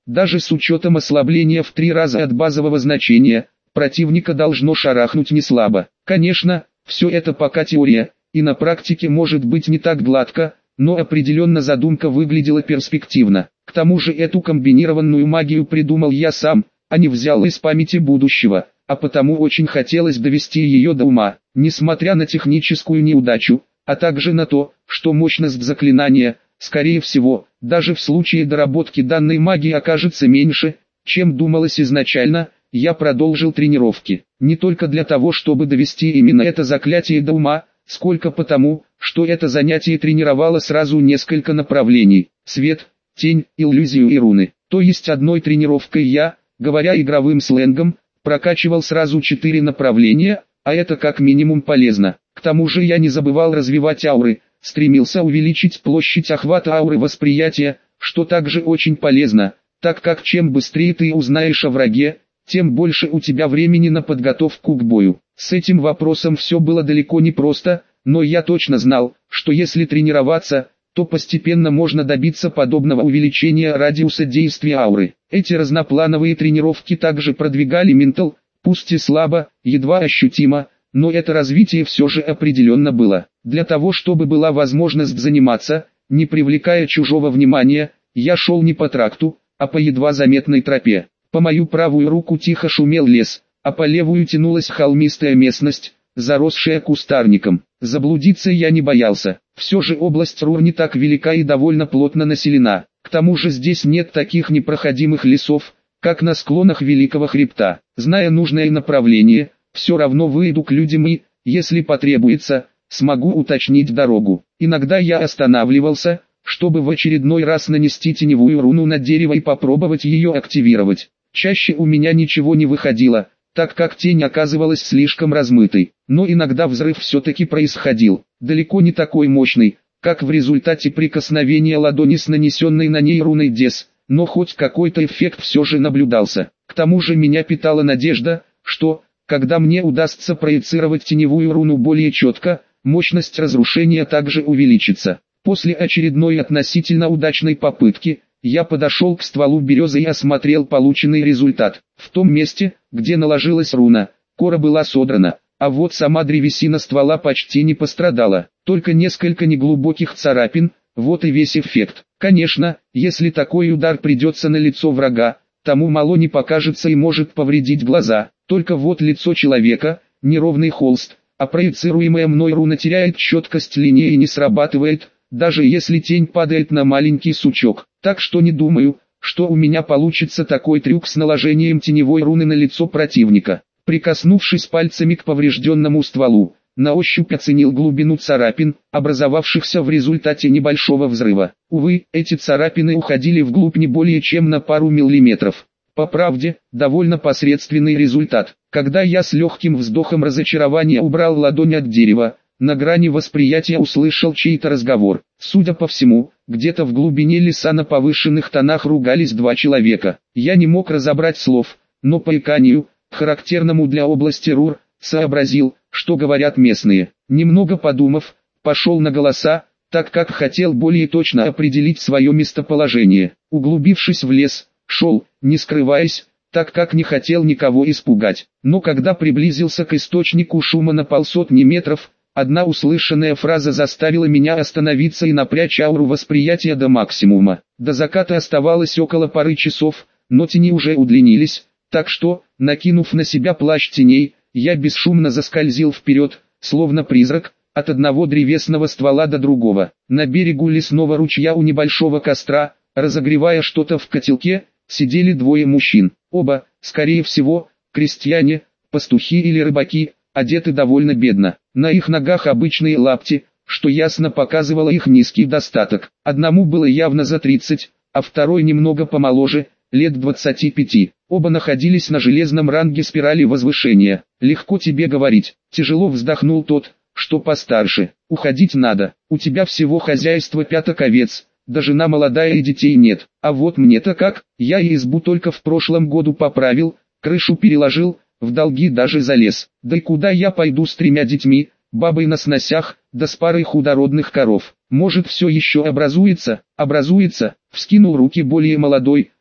Даже с учетом ослабления в 3 раза от базового значения, противника должно шарахнуть не слабо. Конечно, все это пока теория, и на практике может быть не так гладко, но определенно задумка выглядела перспективно. К тому же эту комбинированную магию придумал я сам, а не взял из памяти будущего, а потому очень хотелось довести ее до ума, несмотря на техническую неудачу, а также на то, что мощность заклинания, скорее всего, даже в случае доработки данной магии окажется меньше, чем думалось изначально. Я продолжил тренировки, не только для того, чтобы довести именно это заклятие до ума, сколько потому, что это занятие тренировало сразу несколько направлений: свет, тень, иллюзию и руны. То есть одной тренировкой я, говоря игровым сленгом, прокачивал сразу 4 направления, а это как минимум полезно. К тому же я не забывал развивать ауры, стремился увеличить площадь охвата ауры восприятия, что также очень полезно, так как чем быстрее ты узнаешь о враге, тем больше у тебя времени на подготовку к бою. С этим вопросом все было далеко не просто, но я точно знал, что если тренироваться, то постепенно можно добиться подобного увеличения радиуса действия ауры. Эти разноплановые тренировки также продвигали ментал, пусть и слабо, едва ощутимо, но это развитие все же определенно было. Для того, чтобы была возможность заниматься, не привлекая чужого внимания, я шел не по тракту, а по едва заметной тропе. По мою правую руку тихо шумел лес, а по левую тянулась холмистая местность, заросшая кустарником. Заблудиться я не боялся. Все же область Рур не так велика и довольно плотно населена. К тому же здесь нет таких непроходимых лесов, как на склонах Великого Хребта. Зная нужное направление, все равно выйду к людям и, если потребуется, смогу уточнить дорогу. Иногда я останавливался, чтобы в очередной раз нанести теневую руну на дерево и попробовать ее активировать. Чаще у меня ничего не выходило, так как тень оказывалась слишком размытой, но иногда взрыв все-таки происходил, далеко не такой мощный, как в результате прикосновения ладони с нанесенной на ней руной Дес, но хоть какой-то эффект все же наблюдался. К тому же меня питала надежда, что, когда мне удастся проецировать теневую руну более четко, мощность разрушения также увеличится. После очередной относительно удачной попытки, я подошел к стволу березы и осмотрел полученный результат. В том месте, где наложилась руна, кора была содрана, а вот сама древесина ствола почти не пострадала, только несколько неглубоких царапин, вот и весь эффект. Конечно, если такой удар придется на лицо врага, тому мало не покажется и может повредить глаза, только вот лицо человека, неровный холст, а проецируемая мной руна теряет четкость линии и не срабатывает, даже если тень падает на маленький сучок. Так что не думаю, что у меня получится такой трюк с наложением теневой руны на лицо противника. Прикоснувшись пальцами к поврежденному стволу, на ощупь оценил глубину царапин, образовавшихся в результате небольшого взрыва. Увы, эти царапины уходили вглубь не более чем на пару миллиметров. По правде, довольно посредственный результат. Когда я с легким вздохом разочарования убрал ладонь от дерева, на грани восприятия услышал чей-то разговор. Судя по всему, где-то в глубине леса на повышенных тонах ругались 2 человека. Я не мог разобрать слов, но по иканью, характерному для области Рур, сообразил, что говорят местные. Немного подумав, пошел на голоса, так как хотел более точно определить свое местоположение. Углубившись в лес, шел, не скрываясь, так как не хотел никого испугать. Но когда приблизился к источнику шума на 150 метров, одна услышанная фраза заставила меня остановиться и напрячь ауру восприятия до максимума. До заката оставалось около пары часов, но тени уже удлинились, так что, накинув на себя плащ теней, я бесшумно заскользил вперед, словно призрак, от одного древесного ствола до другого. На берегу лесного ручья у небольшого костра, разогревая что-то в котелке, сидели 2 мужчин. Оба, скорее всего, крестьяне, пастухи или рыбаки, одеты довольно бедно. На их ногах обычные лапти, что ясно показывало их низкий достаток. Одному было явно за 30, а второй немного помоложе, лет 25. Оба находились на железном ранге спирали возвышения. «Легко тебе говорить», — тяжело вздохнул тот, что постарше. «Уходить надо, у тебя всего хозяйство 5 овец, да жена молодая и детей нет. А вот мне-то как, я и избу только в прошлом году поправил, крышу переложил, в долги даже залез. Да и куда я пойду с 3 детьми, бабой на сносях, да с парой худородных коров? Может все еще образуется?» «Образуется», — вскинул руки более молодой,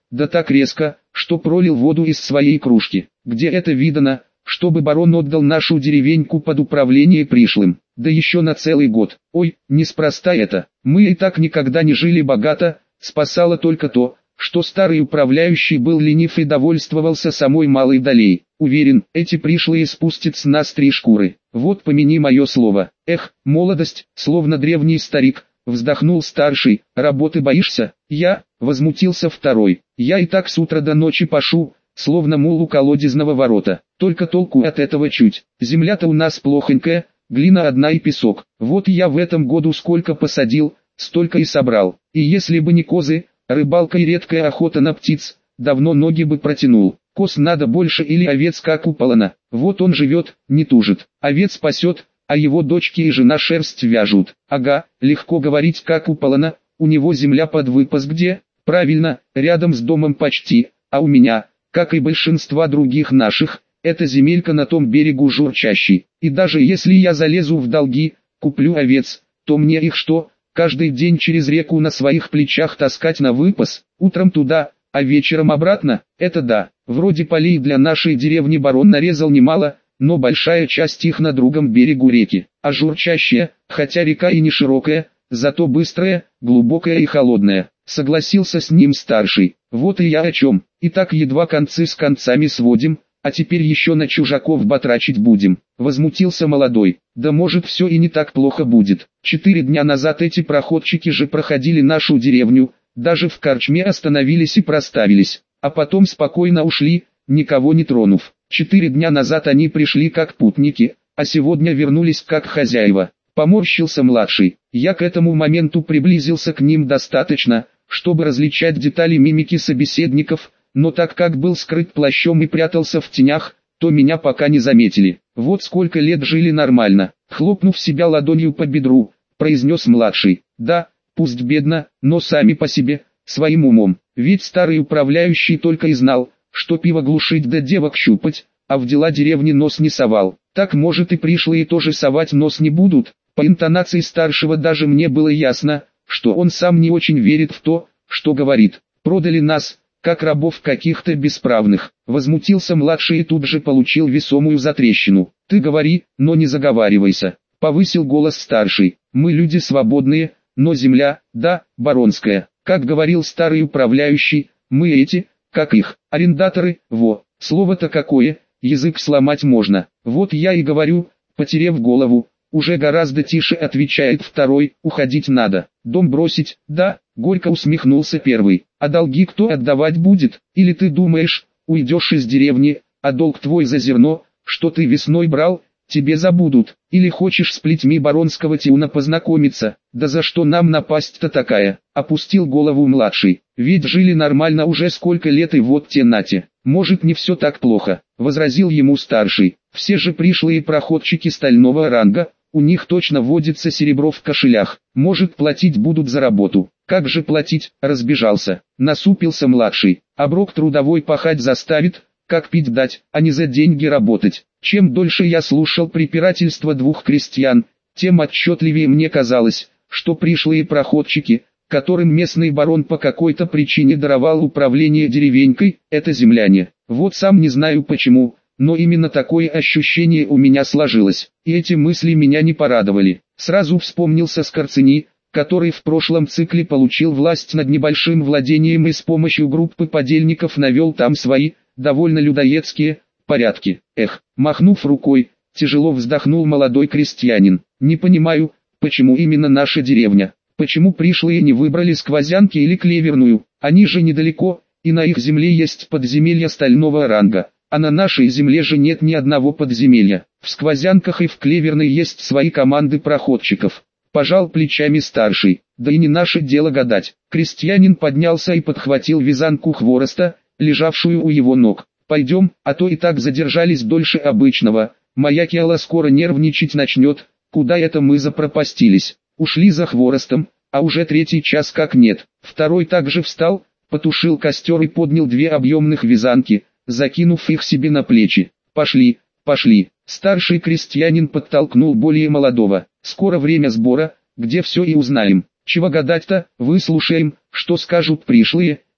да так резко, что пролил воду из своей кружки. Где это видано, чтобы барон отдал нашу деревеньку под управление пришлым, да еще на целый год. Ой, неспроста это, мы и так никогда не жили богато, спасало только то, что старый управляющий был ленив и довольствовался самой малой долей. Уверен, эти пришлые спустят с нас 3 шкуры. Вот помяни мое слово. Эх, молодость, словно древний старик, вздохнул старший. Работы боишься? Я, возмутился второй. Я и так с утра до ночи пашу, словно мул у колодезного ворота. Только толку от этого чуть. Земля-то у нас плохонькая, глина одна и песок. Вот я в этом году сколько посадил, столько и собрал. И если бы не козы, рыбалка и редкая охота на птиц, давно ноги бы протянул. Коз надо больше или овец как у Полона. Вот он живет, не тужит. Овец пасет, а его дочки и жена шерсть вяжут. Ага, легко говорить как у Полона, у него земля под выпас где? Правильно, рядом с домом почти, а у меня, как и большинства других наших, эта земелька на том берегу журчащей. И даже если я залезу в долги, куплю овец, то мне их что, каждый день через реку на своих плечах таскать на выпас, утром туда, а вечером обратно? Это да, вроде полей для нашей деревни барон нарезал немало, но большая часть их на другом берегу реки, а журчащая, хотя река и не широкая, зато быстрая, глубокая и холодная. Согласился с ним старший. Вот и я о чем. И так едва концы с концами сводим, а теперь еще на чужаков батрачить будем. Возмутился молодой. Да может все и не так плохо будет. 4 дня назад эти проходчики же проходили нашу деревню, даже в корчме остановились и проставились, а потом спокойно ушли, никого не тронув. 4 дня назад они пришли как путники, а сегодня вернулись как хозяева. Поморщился младший. Я к этому моменту приблизился к ним достаточно, чтобы различать детали мимики собеседников, но так как был скрыт плащом и прятался в тенях, то меня пока не заметили. Вот сколько лет жили нормально. Хлопнув себя ладонью по бедру, произнес младший. Да, пусть бедно, но сами по себе, своим умом. Ведь старый управляющий только и знал, что пиво глушить да девок щупать, а в дела деревни нос не совал. Так может и пришлые тоже совать нос не будут. По интонации старшего даже мне было ясно, что он сам не очень верит в то, что говорит. Продали нас, как рабов каких-то бесправных. Возмутился младший и тут же получил весомую затрещину. Ты говори, но не заговаривайся. Повысил голос старший. Мы люди свободные, но земля, да, баронская. Как говорил старый управляющий, мы эти, как их, арендаторы, во, слово-то какое, язык сломать можно. Вот я и говорю, потеряв голову. Уже гораздо тише отвечает второй, уходить надо. Дом бросить, да, горько усмехнулся первый. А долги кто отдавать будет? Или ты думаешь, уйдешь из деревни, а долг твой за зерно, что ты весной брал, тебе забудут? Или хочешь с плетьми баронского тиуна познакомиться? Да за что нам напасть-то такая? Опустил голову младший. Ведь жили нормально уже сколько лет и вот те нате. Может не все так плохо, возразил ему старший. Все же пришлые проходчики стального ранга, у них точно водится серебро в кошелях. Может платить будут за работу. Как же платить? Разбежался. Насупился младший. Оброк трудовой пахать заставит, как пить дать, а не за деньги работать. Чем дольше я слушал препирательства двух крестьян, тем отчетливее мне казалось, что пришлые проходчики, которым местный барон по какой-то причине даровал управление деревенькой, это земляне. Вот сам не знаю почему, но именно такое ощущение у меня сложилось, и эти мысли меня не порадовали. Сразу вспомнился Скорцени, который в прошлом цикле получил власть над небольшим владением и с помощью группы подельников навел там свои, довольно людоедские, порядки. Эх, махнув рукой, тяжело вздохнул молодой крестьянин. Не понимаю, почему именно наша деревня, почему пришлые не выбрали Сквозянки или Клеверную, они же недалеко, и на их земле есть подземелья стального ранга. А на нашей земле же нет ни одного подземелья. В Сквозянках и в Клеверной есть свои команды проходчиков. Пожал плечами старший. Да и не наше дело гадать. Крестьянин поднялся и подхватил вязанку хвороста, лежавшую у его ног. Пойдем, а то и так задержались дольше обычного. Моя Киала скоро нервничать начнет. Куда это мы запропастились? Ушли за хворостом, а уже 3-й час как нет. Второй также встал, потушил костер и поднял 2 объемных вязанки, закинув их себе на плечи. Пошли, пошли. Старший крестьянин подтолкнул более молодого. Скоро время сбора, где все и узнаем. Чего гадать-то, выслушаем, что скажут пришлые,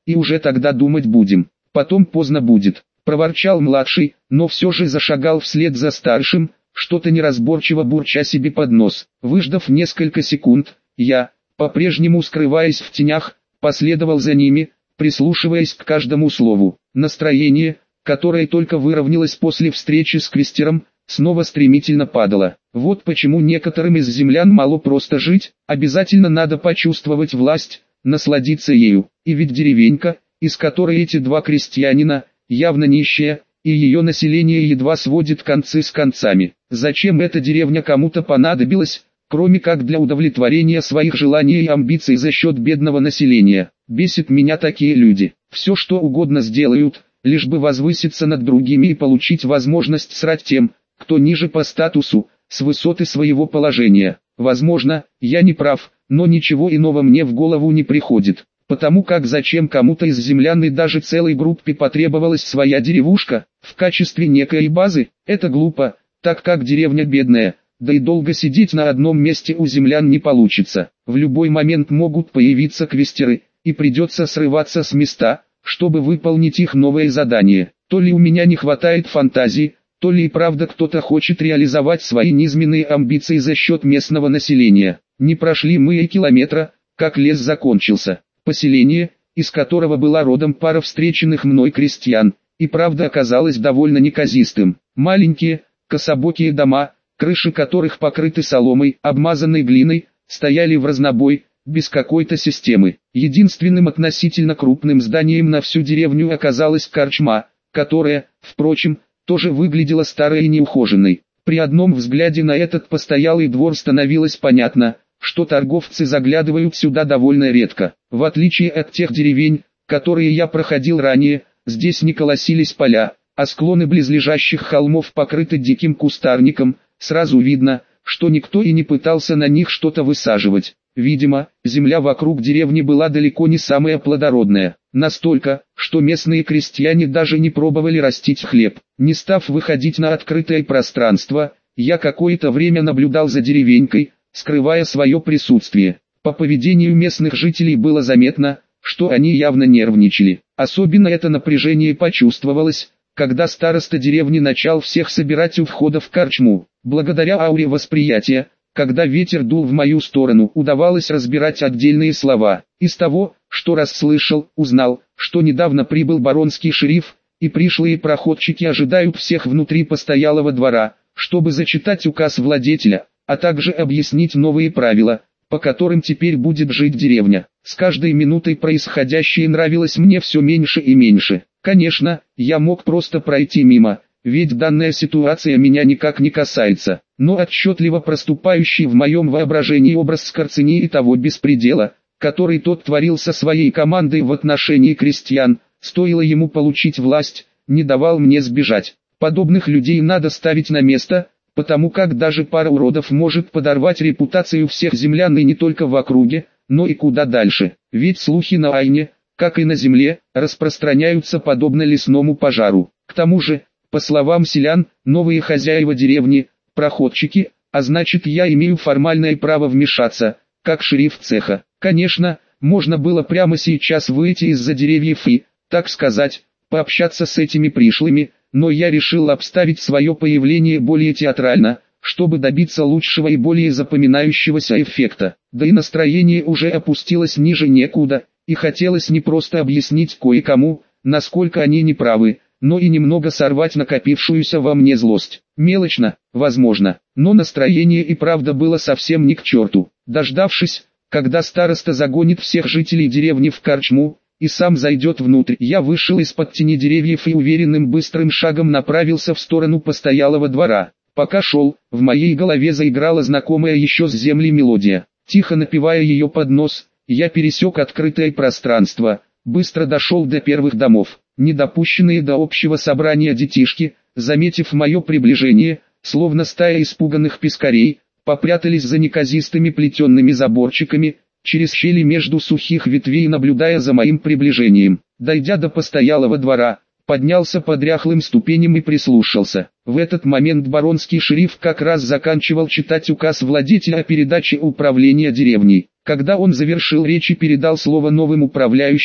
и уже тогда думать будем. Потом поздно будет, проворчал младший, но все же зашагал вслед за старшим, что-то неразборчиво бурча себе под нос. Выждав несколько секунд, я, по-прежнему скрываясь в тенях, последовал за ними, прислушиваясь к каждому слову. Настроение, которое только выровнялось после встречи с Квестером, снова стремительно падало. Вот почему некоторым из землян мало просто жить, обязательно надо почувствовать власть, насладиться ею. И ведь деревенька, из которой эти два крестьянина, явно нищая, и ее население едва сводит концы с концами. Зачем эта деревня кому-то понадобилась, кроме как для удовлетворения своих желаний и амбиций за счет бедного населения? Бесит меня такие люди. Все что угодно сделают, лишь бы возвыситься над другими и получить возможность срать тем, кто ниже по статусу, с высоты своего положения. Возможно, я не прав, но ничего иного мне в голову не приходит. Потому как зачем кому-то из землян и даже целой группе потребовалась своя деревушка, в качестве некой базы? Это глупо, так как деревня бедная, да и долго сидеть на одном месте у землян не получится. В любой момент могут появиться квестеры, и придется срываться с места, чтобы выполнить их новое задание. То ли у меня не хватает фантазии, то ли и правда кто-то хочет реализовать свои низменные амбиции за счет местного населения. Не прошли мы и километра, как лес закончился. Поселение, из которого была родом пара встреченных мной крестьян, и правда оказалось довольно неказистым. Маленькие, кособокие дома, крыши которых покрыты соломой, обмазанной глиной, стояли в разнобой, без какой-то системы. Единственным относительно крупным зданием на всю деревню оказалась корчма, которая, впрочем, тоже выглядела старой и неухоженной. При одном взгляде на этот постоялый двор становилось понятно, что торговцы заглядывают сюда довольно редко. В отличие от тех деревень, которые я проходил ранее, здесь не колосились поля, а склоны близлежащих холмов покрыты диким кустарником. Сразу видно, что никто и не пытался на них что-то высаживать. Видимо, земля вокруг деревни была далеко не самая плодородная. Настолько, что местные крестьяне даже не пробовали растить хлеб. Не став выходить на открытое пространство, я какое-то время наблюдал за деревенькой, скрывая свое присутствие. По поведению местных жителей было заметно, что они явно нервничали. Особенно это напряжение почувствовалось, когда староста деревни начал всех собирать у входа в корчму. Благодаря ауре восприятия, когда ветер дул в мою сторону, удавалось разбирать отдельные слова. Из того, что расслышал, узнал, что недавно прибыл баронский шериф, и пришлые проходчики ожидают всех внутри постоялого двора, чтобы зачитать указ владетеля, а также объяснить новые правила, по которым теперь будет жить деревня. С каждой минутой происходящее нравилось мне все меньше и меньше. Конечно, я мог просто пройти мимо, ведь данная ситуация меня никак не касается, но отчетливо проступающий в моем воображении образ Скорцени и того беспредела, который тот творил со своей командой в отношении крестьян, стоило ему получить власть, не давал мне сбежать. Подобных людей надо ставить на место, потому как даже пара уродов может подорвать репутацию всех землян и не только в округе, но и куда дальше. Ведь слухи на Айне, как и на земле, распространяются подобно лесному пожару. К тому же, по словам селян, новые хозяева деревни – проходчики, а значит я имею формальное право вмешаться, как шериф цеха. Конечно, можно было прямо сейчас выйти из-за деревьев и, так сказать, пообщаться с этими пришлыми, но я решил обставить свое появление более театрально, чтобы добиться лучшего и более запоминающегося эффекта. Да и настроение уже опустилось ниже некуда, и хотелось не просто объяснить кое-кому, насколько они неправы, но и немного сорвать накопившуюся во мне злость. Мелочно, возможно, но настроение и правда было совсем не к черту. Дождавшись, когда староста загонит всех жителей деревни в корчму, и сам зайдет внутрь, я вышел из-под тени деревьев и уверенным быстрым шагом направился в сторону постоялого двора. Пока шел, в моей голове заиграла знакомая еще с земли мелодия. Тихо напевая ее под нос, я пересек открытое пространство, быстро дошел до первых домов. Недопущенные до общего собрания детишки, заметив мое приближение, словно стая испуганных пескарей, попрятались за неказистыми плетенными заборчиками, через щели между сухих ветвей, наблюдая за моим приближением. Дойдя до постоялого двора, поднялся по дряхлым ступеням и прислушался. В этот момент баронский шериф как раз заканчивал читать указ владетеля о передаче управления деревней. Когда он завершил речь и передал слово новым управляющим,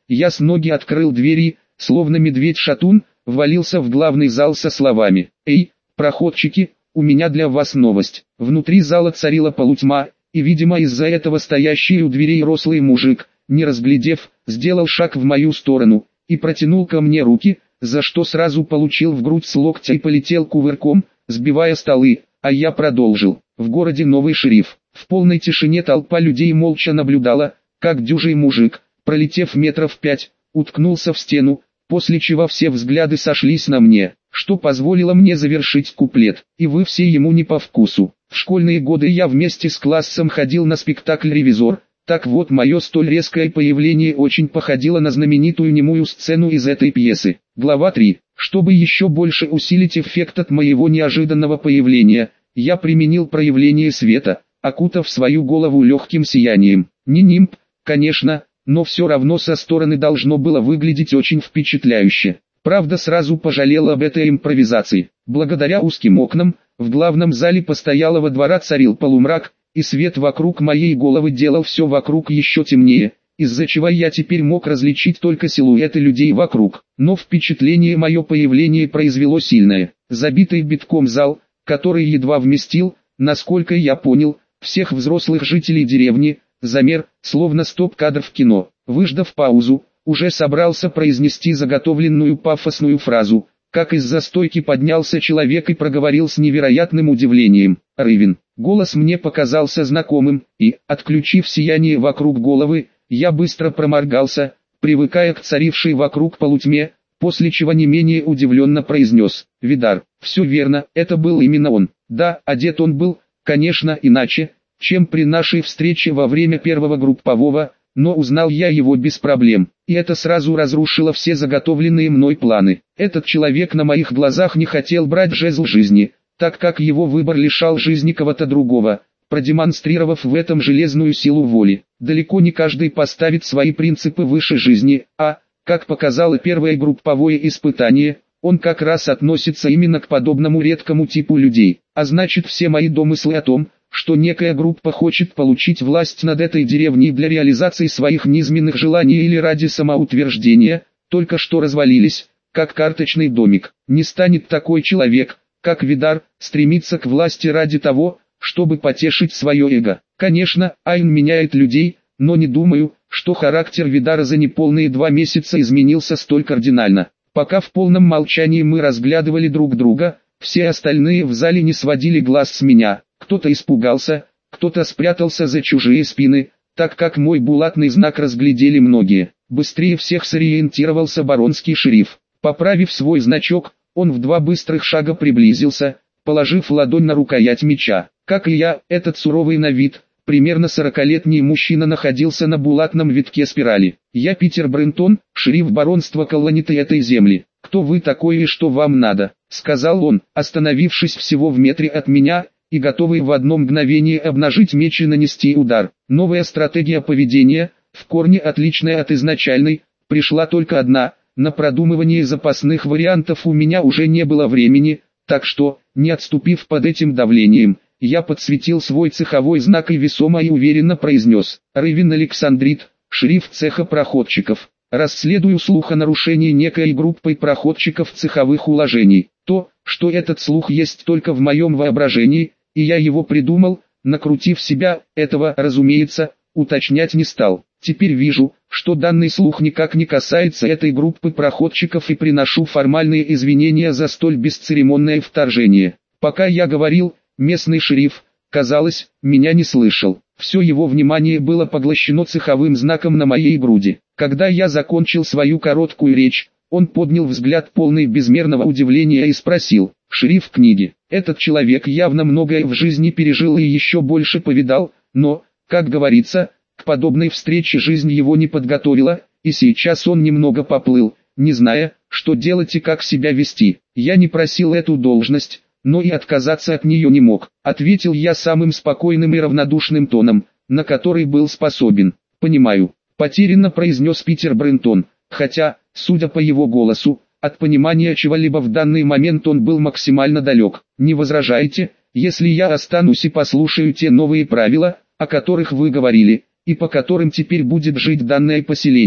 я с ноги открыл двери, словно медведь-шатун, ввалился в главный зал со словами: «Эй, проходчики, у меня для вас новость». Внутри зала царила полутьма, и видимо из-за этого стоящий у дверей рослый мужик, не разглядев, сделал шаг в мою сторону, и протянул ко мне руки, за что сразу получил в грудь с локтя и полетел кувырком, сбивая столы, а я продолжил. В городе новый шериф. В полной тишине толпа людей молча наблюдала, как дюжий мужик, пролетев метров 5, уткнулся в стену, после чего все взгляды сошлись на мне, что позволило мне завершить куплет. И вы все ему не по вкусу. В школьные годы я вместе с классом ходил на спектакль «Ревизор». Так вот, мое столь резкое появление очень походило на знаменитую немую сцену из этой пьесы. Глава 3. Чтобы еще больше усилить эффект от моего неожиданного появления, я применил проявление света, окутав свою голову легким сиянием. Не нимб, конечно, но все равно со стороны должно было выглядеть очень впечатляюще. Правда, сразу пожалел об этой импровизации. Благодаря узким окнам, в главном зале постоялого двора царил полумрак, и свет вокруг моей головы делал все вокруг еще темнее, из-за чего я теперь мог различить только силуэты людей вокруг. Но впечатление мое появление произвело сильное. Забитый битком зал, который едва вместил, насколько я понял, всех взрослых жителей деревни, замер, словно стоп-кадр в кино. Выждав паузу, уже собрался произнести заготовленную пафосную фразу, как из-за стойки поднялся человек и проговорил с невероятным удивлением: «Рывин». Голос мне показался знакомым, и, отключив сияние вокруг головы, я быстро проморгался, привыкая к царившей вокруг полутьме, после чего не менее удивленно произнес: «Видар». Все верно, это был именно он. Да, одет он был, конечно, иначе, чем при нашей встрече во время первого группового, но узнал я его без проблем, и это сразу разрушило все заготовленные мной планы. Этот человек на моих глазах не хотел брать жезл жизни, так как его выбор лишал жизни кого-то другого, продемонстрировав в этом железную силу воли. Далеко не каждый поставит свои принципы выше жизни, а, как показало первое групповое испытание, он как раз относится именно к подобному редкому типу людей. А значит, все мои домыслы о том, что некая группа хочет получить власть над этой деревней для реализации своих низменных желаний или ради самоутверждения, только что развалились, как карточный домик. Не станет такой человек, как Видар, стремиться к власти ради того, чтобы потешить свое эго. Конечно, Айн меняет людей, но не думаю, что характер Видара за неполные 2 месяца изменился столь кардинально. Пока в полном молчании мы разглядывали друг друга, все остальные в зале не сводили глаз с меня. Кто-то испугался, кто-то спрятался за чужие спины, так как мой булатный знак разглядели многие. Быстрее всех сориентировался баронский шериф. Поправив свой значок, он в 2 быстрых шага приблизился, положив ладонь на рукоять меча. Как и я, этот суровый на вид, примерно 40-летний мужчина находился на булатном витке спирали. «Я Питер Брентон, шериф баронства Колланиты этой земли. Кто вы такой и что вам надо?» — сказал он, остановившись всего в метре от меня, и готовый в одно мгновение обнажить меч и нанести удар. Новая стратегия поведения, в корне отличная от изначальной, пришла только одна: на продумывание запасных вариантов у меня уже не было времени, так что, не отступив под этим давлением, я подсветил свой цеховой знак и весомо и уверенно произнес: «Рывин Александрит, шериф цеха проходчиков. Расследую слух о нарушении некой группой проходчиков цеховых уложений. То, что этот слух есть только в моем воображении, и я его придумал, накрутив себя, этого, разумеется, уточнять не стал. Теперь вижу, что данный слух никак не касается этой группы проходчиков, и приношу формальные извинения за столь бесцеремонное вторжение». Пока я говорил, местный шериф, казалось, меня не слышал. Все его внимание было поглощено цеховым знаком на моей груди. Когда я закончил свою короткую речь, он поднял взгляд полный безмерного удивления и спросил: «Шериф книги». Этот человек явно многое в жизни пережил и еще больше повидал, но, как говорится, к подобной встрече жизнь его не подготовила, и сейчас он немного поплыл, не зная, что делать и как себя вести. «Я не просил эту должность, но и отказаться от нее не мог», — ответил я самым спокойным и равнодушным тоном, на который был способен. «Понимаю», — потерянно произнес Питер Брентон, хотя, судя по его голосу, от понимания чего-либо в данный момент он был максимально далек. «Не возражаете, если я останусь и послушаю те новые правила, о которых вы говорили, и по которым теперь будет жить данное поселение?»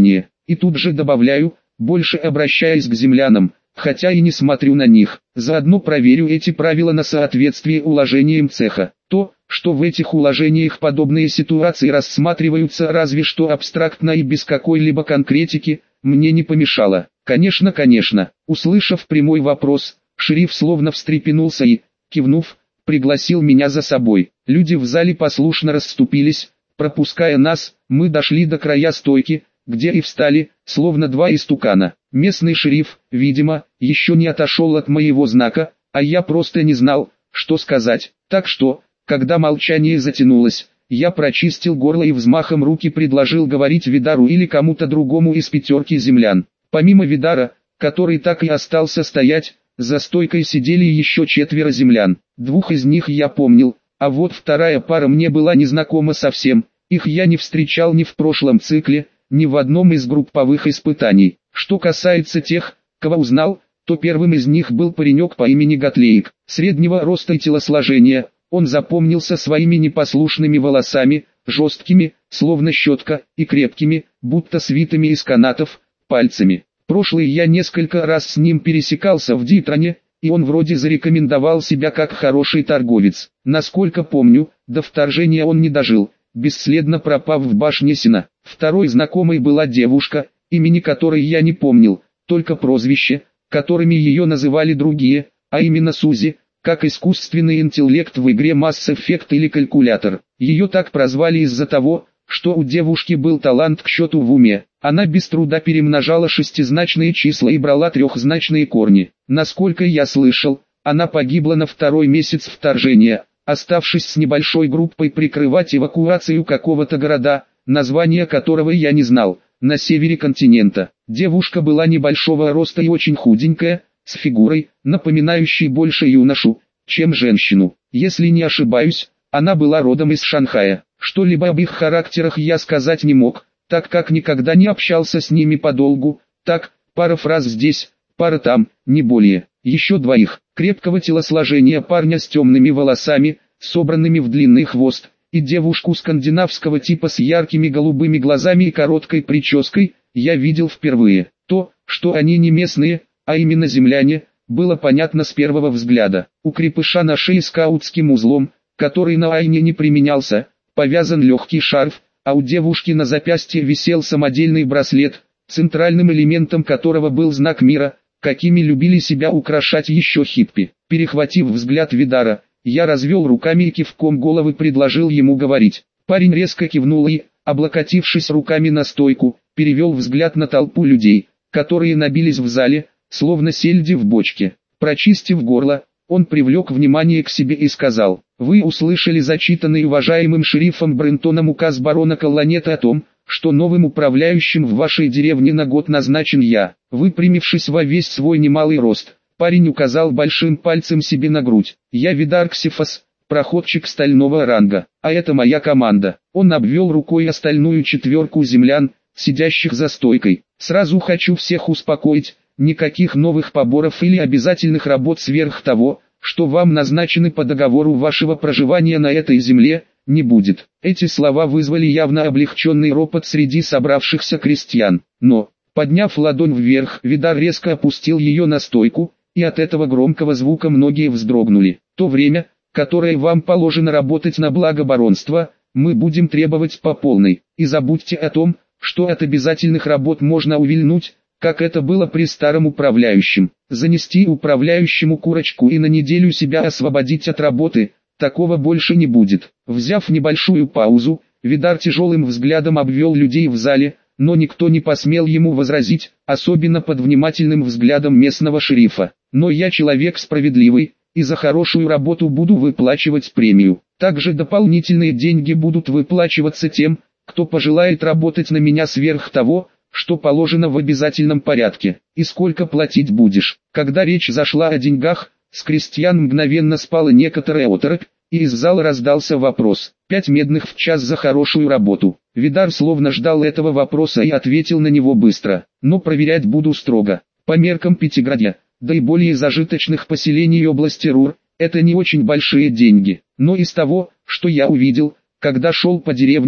И тут же добавляю, больше обращаясь к землянам, хотя и не смотрю на них. Заодно проверю эти правила на соответствие уложениям цеха. То, что в этих уложениях подобные ситуации рассматриваются разве что абстрактно и без какой-либо конкретики, мне не помешало. Конечно, услышав прямой вопрос, шериф словно встрепенулся и, кивнув, пригласил меня за собой. Люди в зале послушно расступились, пропуская нас. Мы дошли до края стойки, где и встали, словно два истукана. Местный шериф, видимо, еще не отошел от моего знака, а я просто не знал, что сказать. Так что, когда молчание затянулось, я прочистил горло и взмахом руки предложил говорить Видару или кому-то другому из пятерки землян. Помимо Видара, который так и остался стоять, за стойкой сидели еще 4 землян. 2 из них я помнил, а вот вторая пара мне была незнакома совсем. Их я не встречал ни в прошлом цикле, ни в одном из групповых испытаний. Что касается тех, кого узнал, то первым из них был паренек по имени Готлейк. Среднего роста и телосложения, он запомнился своими непослушными волосами, жесткими, словно щетка, и крепкими, будто свитыми из канатов, пальцами. Прошлый я несколько раз с ним пересекался в Дитроне, и он вроде зарекомендовал себя как хороший торговец. Насколько помню, до вторжения он не дожил, бесследно пропав в башне Сина. Второй знакомой была девушка, имени которой я не помнил, только прозвище, которыми ее называли другие, а именно Сузи, как искусственный интеллект в игре Mass Effect или калькулятор. Ее так прозвали из-за того, что у девушки был талант к счету в уме. Она без труда перемножала шестизначные числа и брала трехзначные корни. Насколько я слышал, она погибла на 2-й месяц вторжения, оставшись с небольшой группой прикрывать эвакуацию какого-то города, название которого я не знал, на севере континента. Девушка была небольшого роста и очень худенькая, с фигурой, напоминающей больше юношу, чем женщину. Если не ошибаюсь, она была родом из Шанхая. Что-либо об их характерах я сказать не мог, так как никогда не общался с ними подолгу. Так, пара фраз здесь, пара там, не более. Еще 2 крепкого телосложения парня с темными волосами, собранными в длинный хвост, и девушку скандинавского типа с яркими голубыми глазами и короткой прической, я видел впервые. То, что они не местные, а именно земляне, было понятно с первого взгляда. У крепыша на шее скаутским узлом, который на Айне не применялся, повязан легкий шарф, а у девушки на запястье висел самодельный браслет, центральным элементом которого был знак мира, какими любили себя украшать еще хиппи. Перехватив взгляд Видара, я развел руками и кивком головы предложил ему говорить. Парень резко кивнул и, облокотившись руками на стойку, перевел взгляд на толпу людей, которые набились в зале, словно сельди в бочке. Прочистив горло, он привлек внимание к себе и сказал: «Вы услышали зачитанный уважаемым шерифом Брентоном указ барона Колланета о том, что новым управляющим в вашей деревне на год назначен я». Выпрямившись во весь свой немалый рост, парень указал большим пальцем себе на грудь. «Я Видар Ксифос, проходчик стального ранга, а это моя команда». Он обвел рукой остальную 4 землян, сидящих за стойкой. «Сразу хочу всех успокоить, никаких новых поборов или обязательных работ сверх того, что вам назначены по договору вашего проживания на этой земле, не будет». Эти слова вызвали явно облегченный ропот среди собравшихся крестьян. Но, подняв ладонь вверх, Видар резко опустил ее на стойку, и от этого громкого звука многие вздрогнули. «То время, которое вам положено работать на благо баронства, мы будем требовать по полной. И забудьте о том, что от обязательных работ можно увильнуть, как это было при старом управляющем. Занести управляющему курочку и на неделю себя освободить от работы, такого больше не будет». Взяв небольшую паузу, Видар тяжелым взглядом обвел людей в зале, но никто не посмел ему возразить, особенно под внимательным взглядом местного шерифа. «Но я человек справедливый, и за хорошую работу буду выплачивать премию. Также дополнительные деньги будут выплачиваться тем, кто пожелает работать на меня сверх того, что положено в обязательном порядке. И сколько платить будешь?» Когда речь зашла о деньгах, с крестьян мгновенно спала некоторая оторопь, и из зала раздался вопрос: 5 медных в час за хорошую работу. Видар словно ждал этого вопроса и ответил на него быстро: «Но проверять буду строго. По меркам Пятиградья, да и более зажиточных поселений области Рур, это не очень большие деньги. Но из того, что я увидел, когда шел по деревне,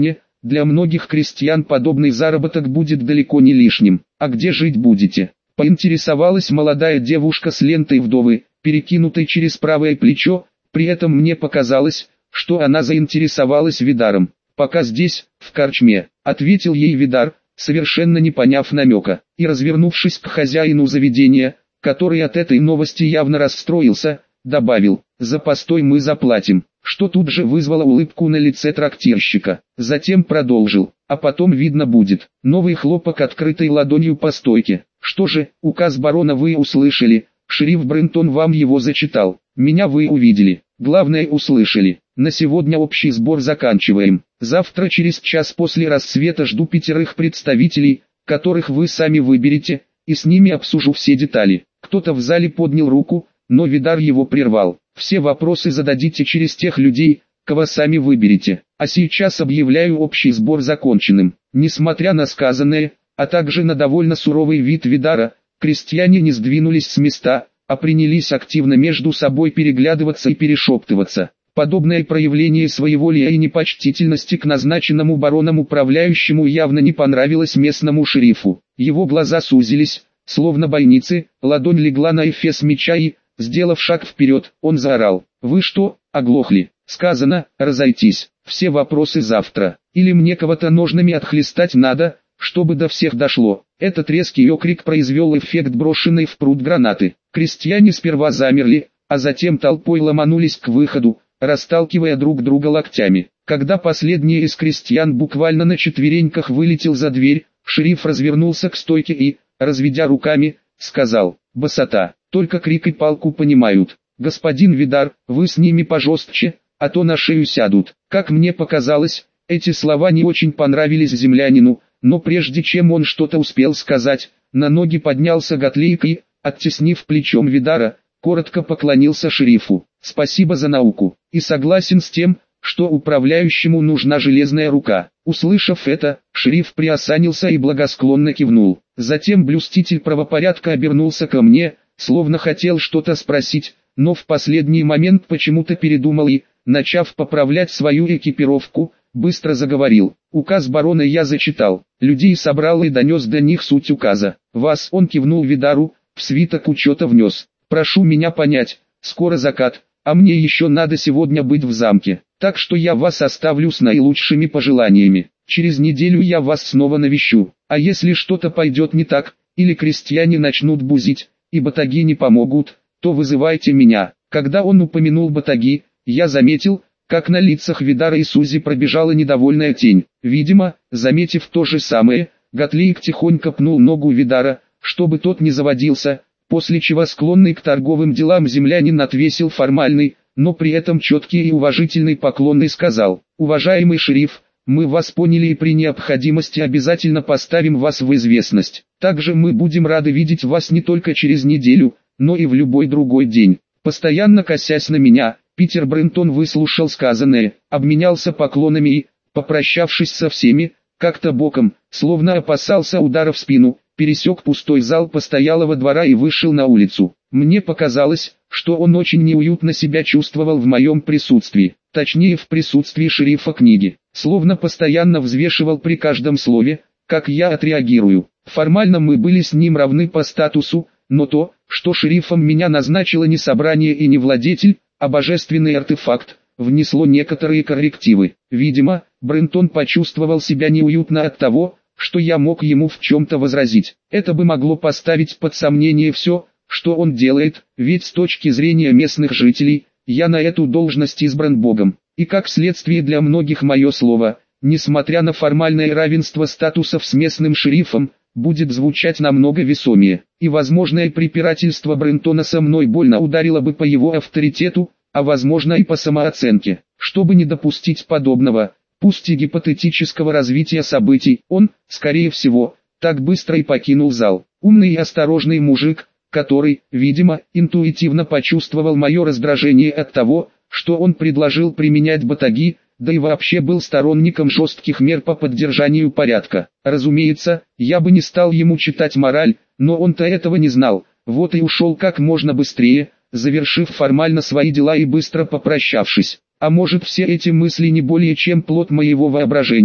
Для многих крестьян подобный заработок будет далеко не лишним. А где жить будете? Поинтересовалась молодая девушка с лентой вдовы, перекинутой через правое плечо, при этом мне показалось, что она заинтересовалась Видаром. «Пока здесь, в корчме», — ответил ей Видар, совершенно не поняв намека, и развернувшись к хозяину заведения, который от этой новости явно расстроился, добавил: «За постой мы заплатим», что тут же вызвало улыбку на лице трактирщика. Затем продолжил: «А потом видно будет». Новый хлопок открытой ладонью по стойке. «Что же, указ барона вы услышали, шериф Брентон вам его зачитал. Меня вы увидели, главное услышали. На сегодня общий сбор заканчиваем. Завтра через час после рассвета жду 5 представителей, которых вы сами выберете, и с ними обсужу все детали». Кто-то в зале поднял руку, но Видар его прервал. «Все вопросы зададите через тех людей, кого сами выберете. А сейчас объявляю общий сбор законченным». Несмотря на сказанное, а также на довольно суровый вид Видара, крестьяне не сдвинулись с места, а принялись активно между собой переглядываться и перешептываться. Подобное проявление своеволия и непочтительности к назначенному бароном управляющему явно не понравилось местному шерифу. Его глаза сузились, словно бойницы, ладонь легла на эфес меча и, сделав шаг вперед, он заорал: «Вы что, оглохли? Сказано, разойтись, все вопросы завтра, или мне кого-то ножными отхлестать надо, чтобы до всех дошло». Этот резкий окрик произвел эффект брошенной в пруд гранаты. Крестьяне сперва замерли, а затем толпой ломанулись к выходу, расталкивая друг друга локтями. Когда последний из крестьян буквально на четвереньках вылетел за дверь, шериф развернулся к стойке и, разведя руками, сказал: «Басота, только крик и палку понимают. Господин Видар, вы с ними пожестче, а то на шею сядут». Как мне показалось, эти слова не очень понравились землянину, но прежде чем он что-то успел сказать, на ноги поднялся Готлейк и, оттеснив плечом Видара, коротко поклонился шерифу. «Спасибо за науку, и согласен с тем, что управляющему нужна железная рука». Услышав это, шериф приосанился и благосклонно кивнул. Затем блюститель правопорядка обернулся ко мне, словно хотел что-то спросить, но в последний момент почему-то передумал и, начав поправлять свою экипировку, быстро заговорил. «Указ барона я зачитал, людей собрал и донес до них суть указа. Вас», он кивнул Видару, «в свиток учета внес. Прошу меня понять, скоро закат, а мне еще надо сегодня быть в замке, так что я вас оставлю с наилучшими пожеланиями. Через неделю я вас снова навещу, а если что-то пойдет не так, или крестьяне начнут бузить, и батаги не помогут, то вызывайте меня». Когда он упомянул батаги, я заметил, как на лицах Видара и Сузи пробежала недовольная тень. Видимо, заметив то же самое, Готлейк тихонько пнул ногу Видара, чтобы тот не заводился, после чего склонный к торговым делам землянин отвесил формальный, но при этом четкий и уважительный поклон и сказал: «Уважаемый шериф, мы вас поняли и при необходимости обязательно поставим вас в известность. Также мы будем рады видеть вас не только через неделю, но и в любой другой день». Постоянно косясь на меня, Питер Брентон выслушал сказанное, обменялся поклонами и, попрощавшись со всеми, как-то боком, словно опасался удара в спину, пересек пустой зал постоялого двора и вышел на улицу. Мне показалось, что он очень неуютно себя чувствовал в моем присутствии, точнее в присутствии шерифа книги, словно постоянно взвешивал при каждом слове, как я отреагирую. Формально мы были с ним равны по статусу, но то, что шерифом меня назначило не собрание и не владетель, а божественный артефакт, внесло некоторые коррективы. Видимо, Брентон почувствовал себя неуютно от того, что я мог ему в чем-то возразить. Это бы могло поставить под сомнение все, что он делает, ведь с точки зрения местных жителей, я на эту должность избран Богом. И как следствие для многих мое слово, несмотря на формальное равенство статусов с местным шерифом, будет звучать намного весомее, и возможное препирательство Брентона со мной больно ударило бы по его авторитету, а возможно и по самооценке. Чтобы не допустить подобного, пусть и гипотетического развития событий, он, скорее всего, так быстро и покинул зал. Умный и осторожный мужик, который, видимо, интуитивно почувствовал мое раздражение от того, что он предложил применять батаги, да и вообще был сторонником жестких мер по поддержанию порядка. Разумеется, я бы не стал ему читать мораль, но он-то этого не знал, вот и ушел как можно быстрее, завершив формально свои дела и быстро попрощавшись. А может, все эти мысли не более чем плод моего воображения,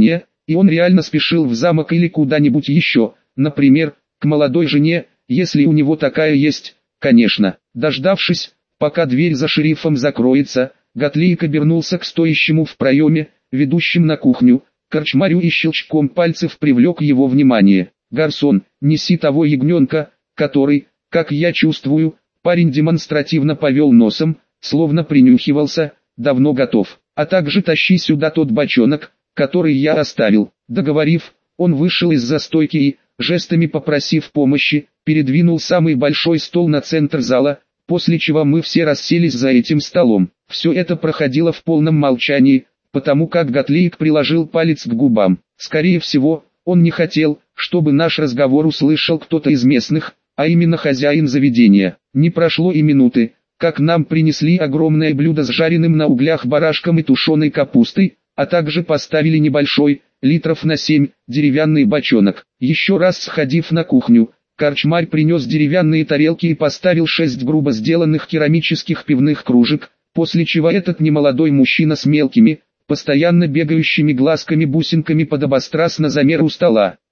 и он реально спешил в замок или куда-нибудь еще, например, к молодой жене, если у него такая есть, конечно. Дождавшись, пока дверь за шерифом закроется, Готлейк обернулся к стоящему в проеме, ведущим на кухню, корчмарю и щелчком пальцев привлек его внимание. «Гарсон, неси того ягненка, который, как я чувствую», парень демонстративно повел носом, словно принюхивался, давно готов. «А также тащи сюда тот бочонок, который я оставил». Договорив, он вышел из-за стойки и, жестами попросив помощи, передвинул самый большой стол на центр зала, после чего мы все расселись за этим столом. Все это проходило в полном молчании, потому как Готлейк приложил палец к губам. Скорее всего, он не хотел, чтобы наш разговор услышал кто-то из местных, а именно хозяин заведения. Не прошло и минуты, как нам принесли огромное блюдо с жареным на углях барашком и тушеной капустой, а также поставили небольшой, литров на 7, деревянный бочонок. Еще раз сходив на кухню, корчмарь принес деревянные тарелки и поставил 6 грубо сделанных керамических пивных кружек, после чего этот немолодой мужчина с мелкими, постоянно бегающими глазками-бусинками подобострастно замер у стола.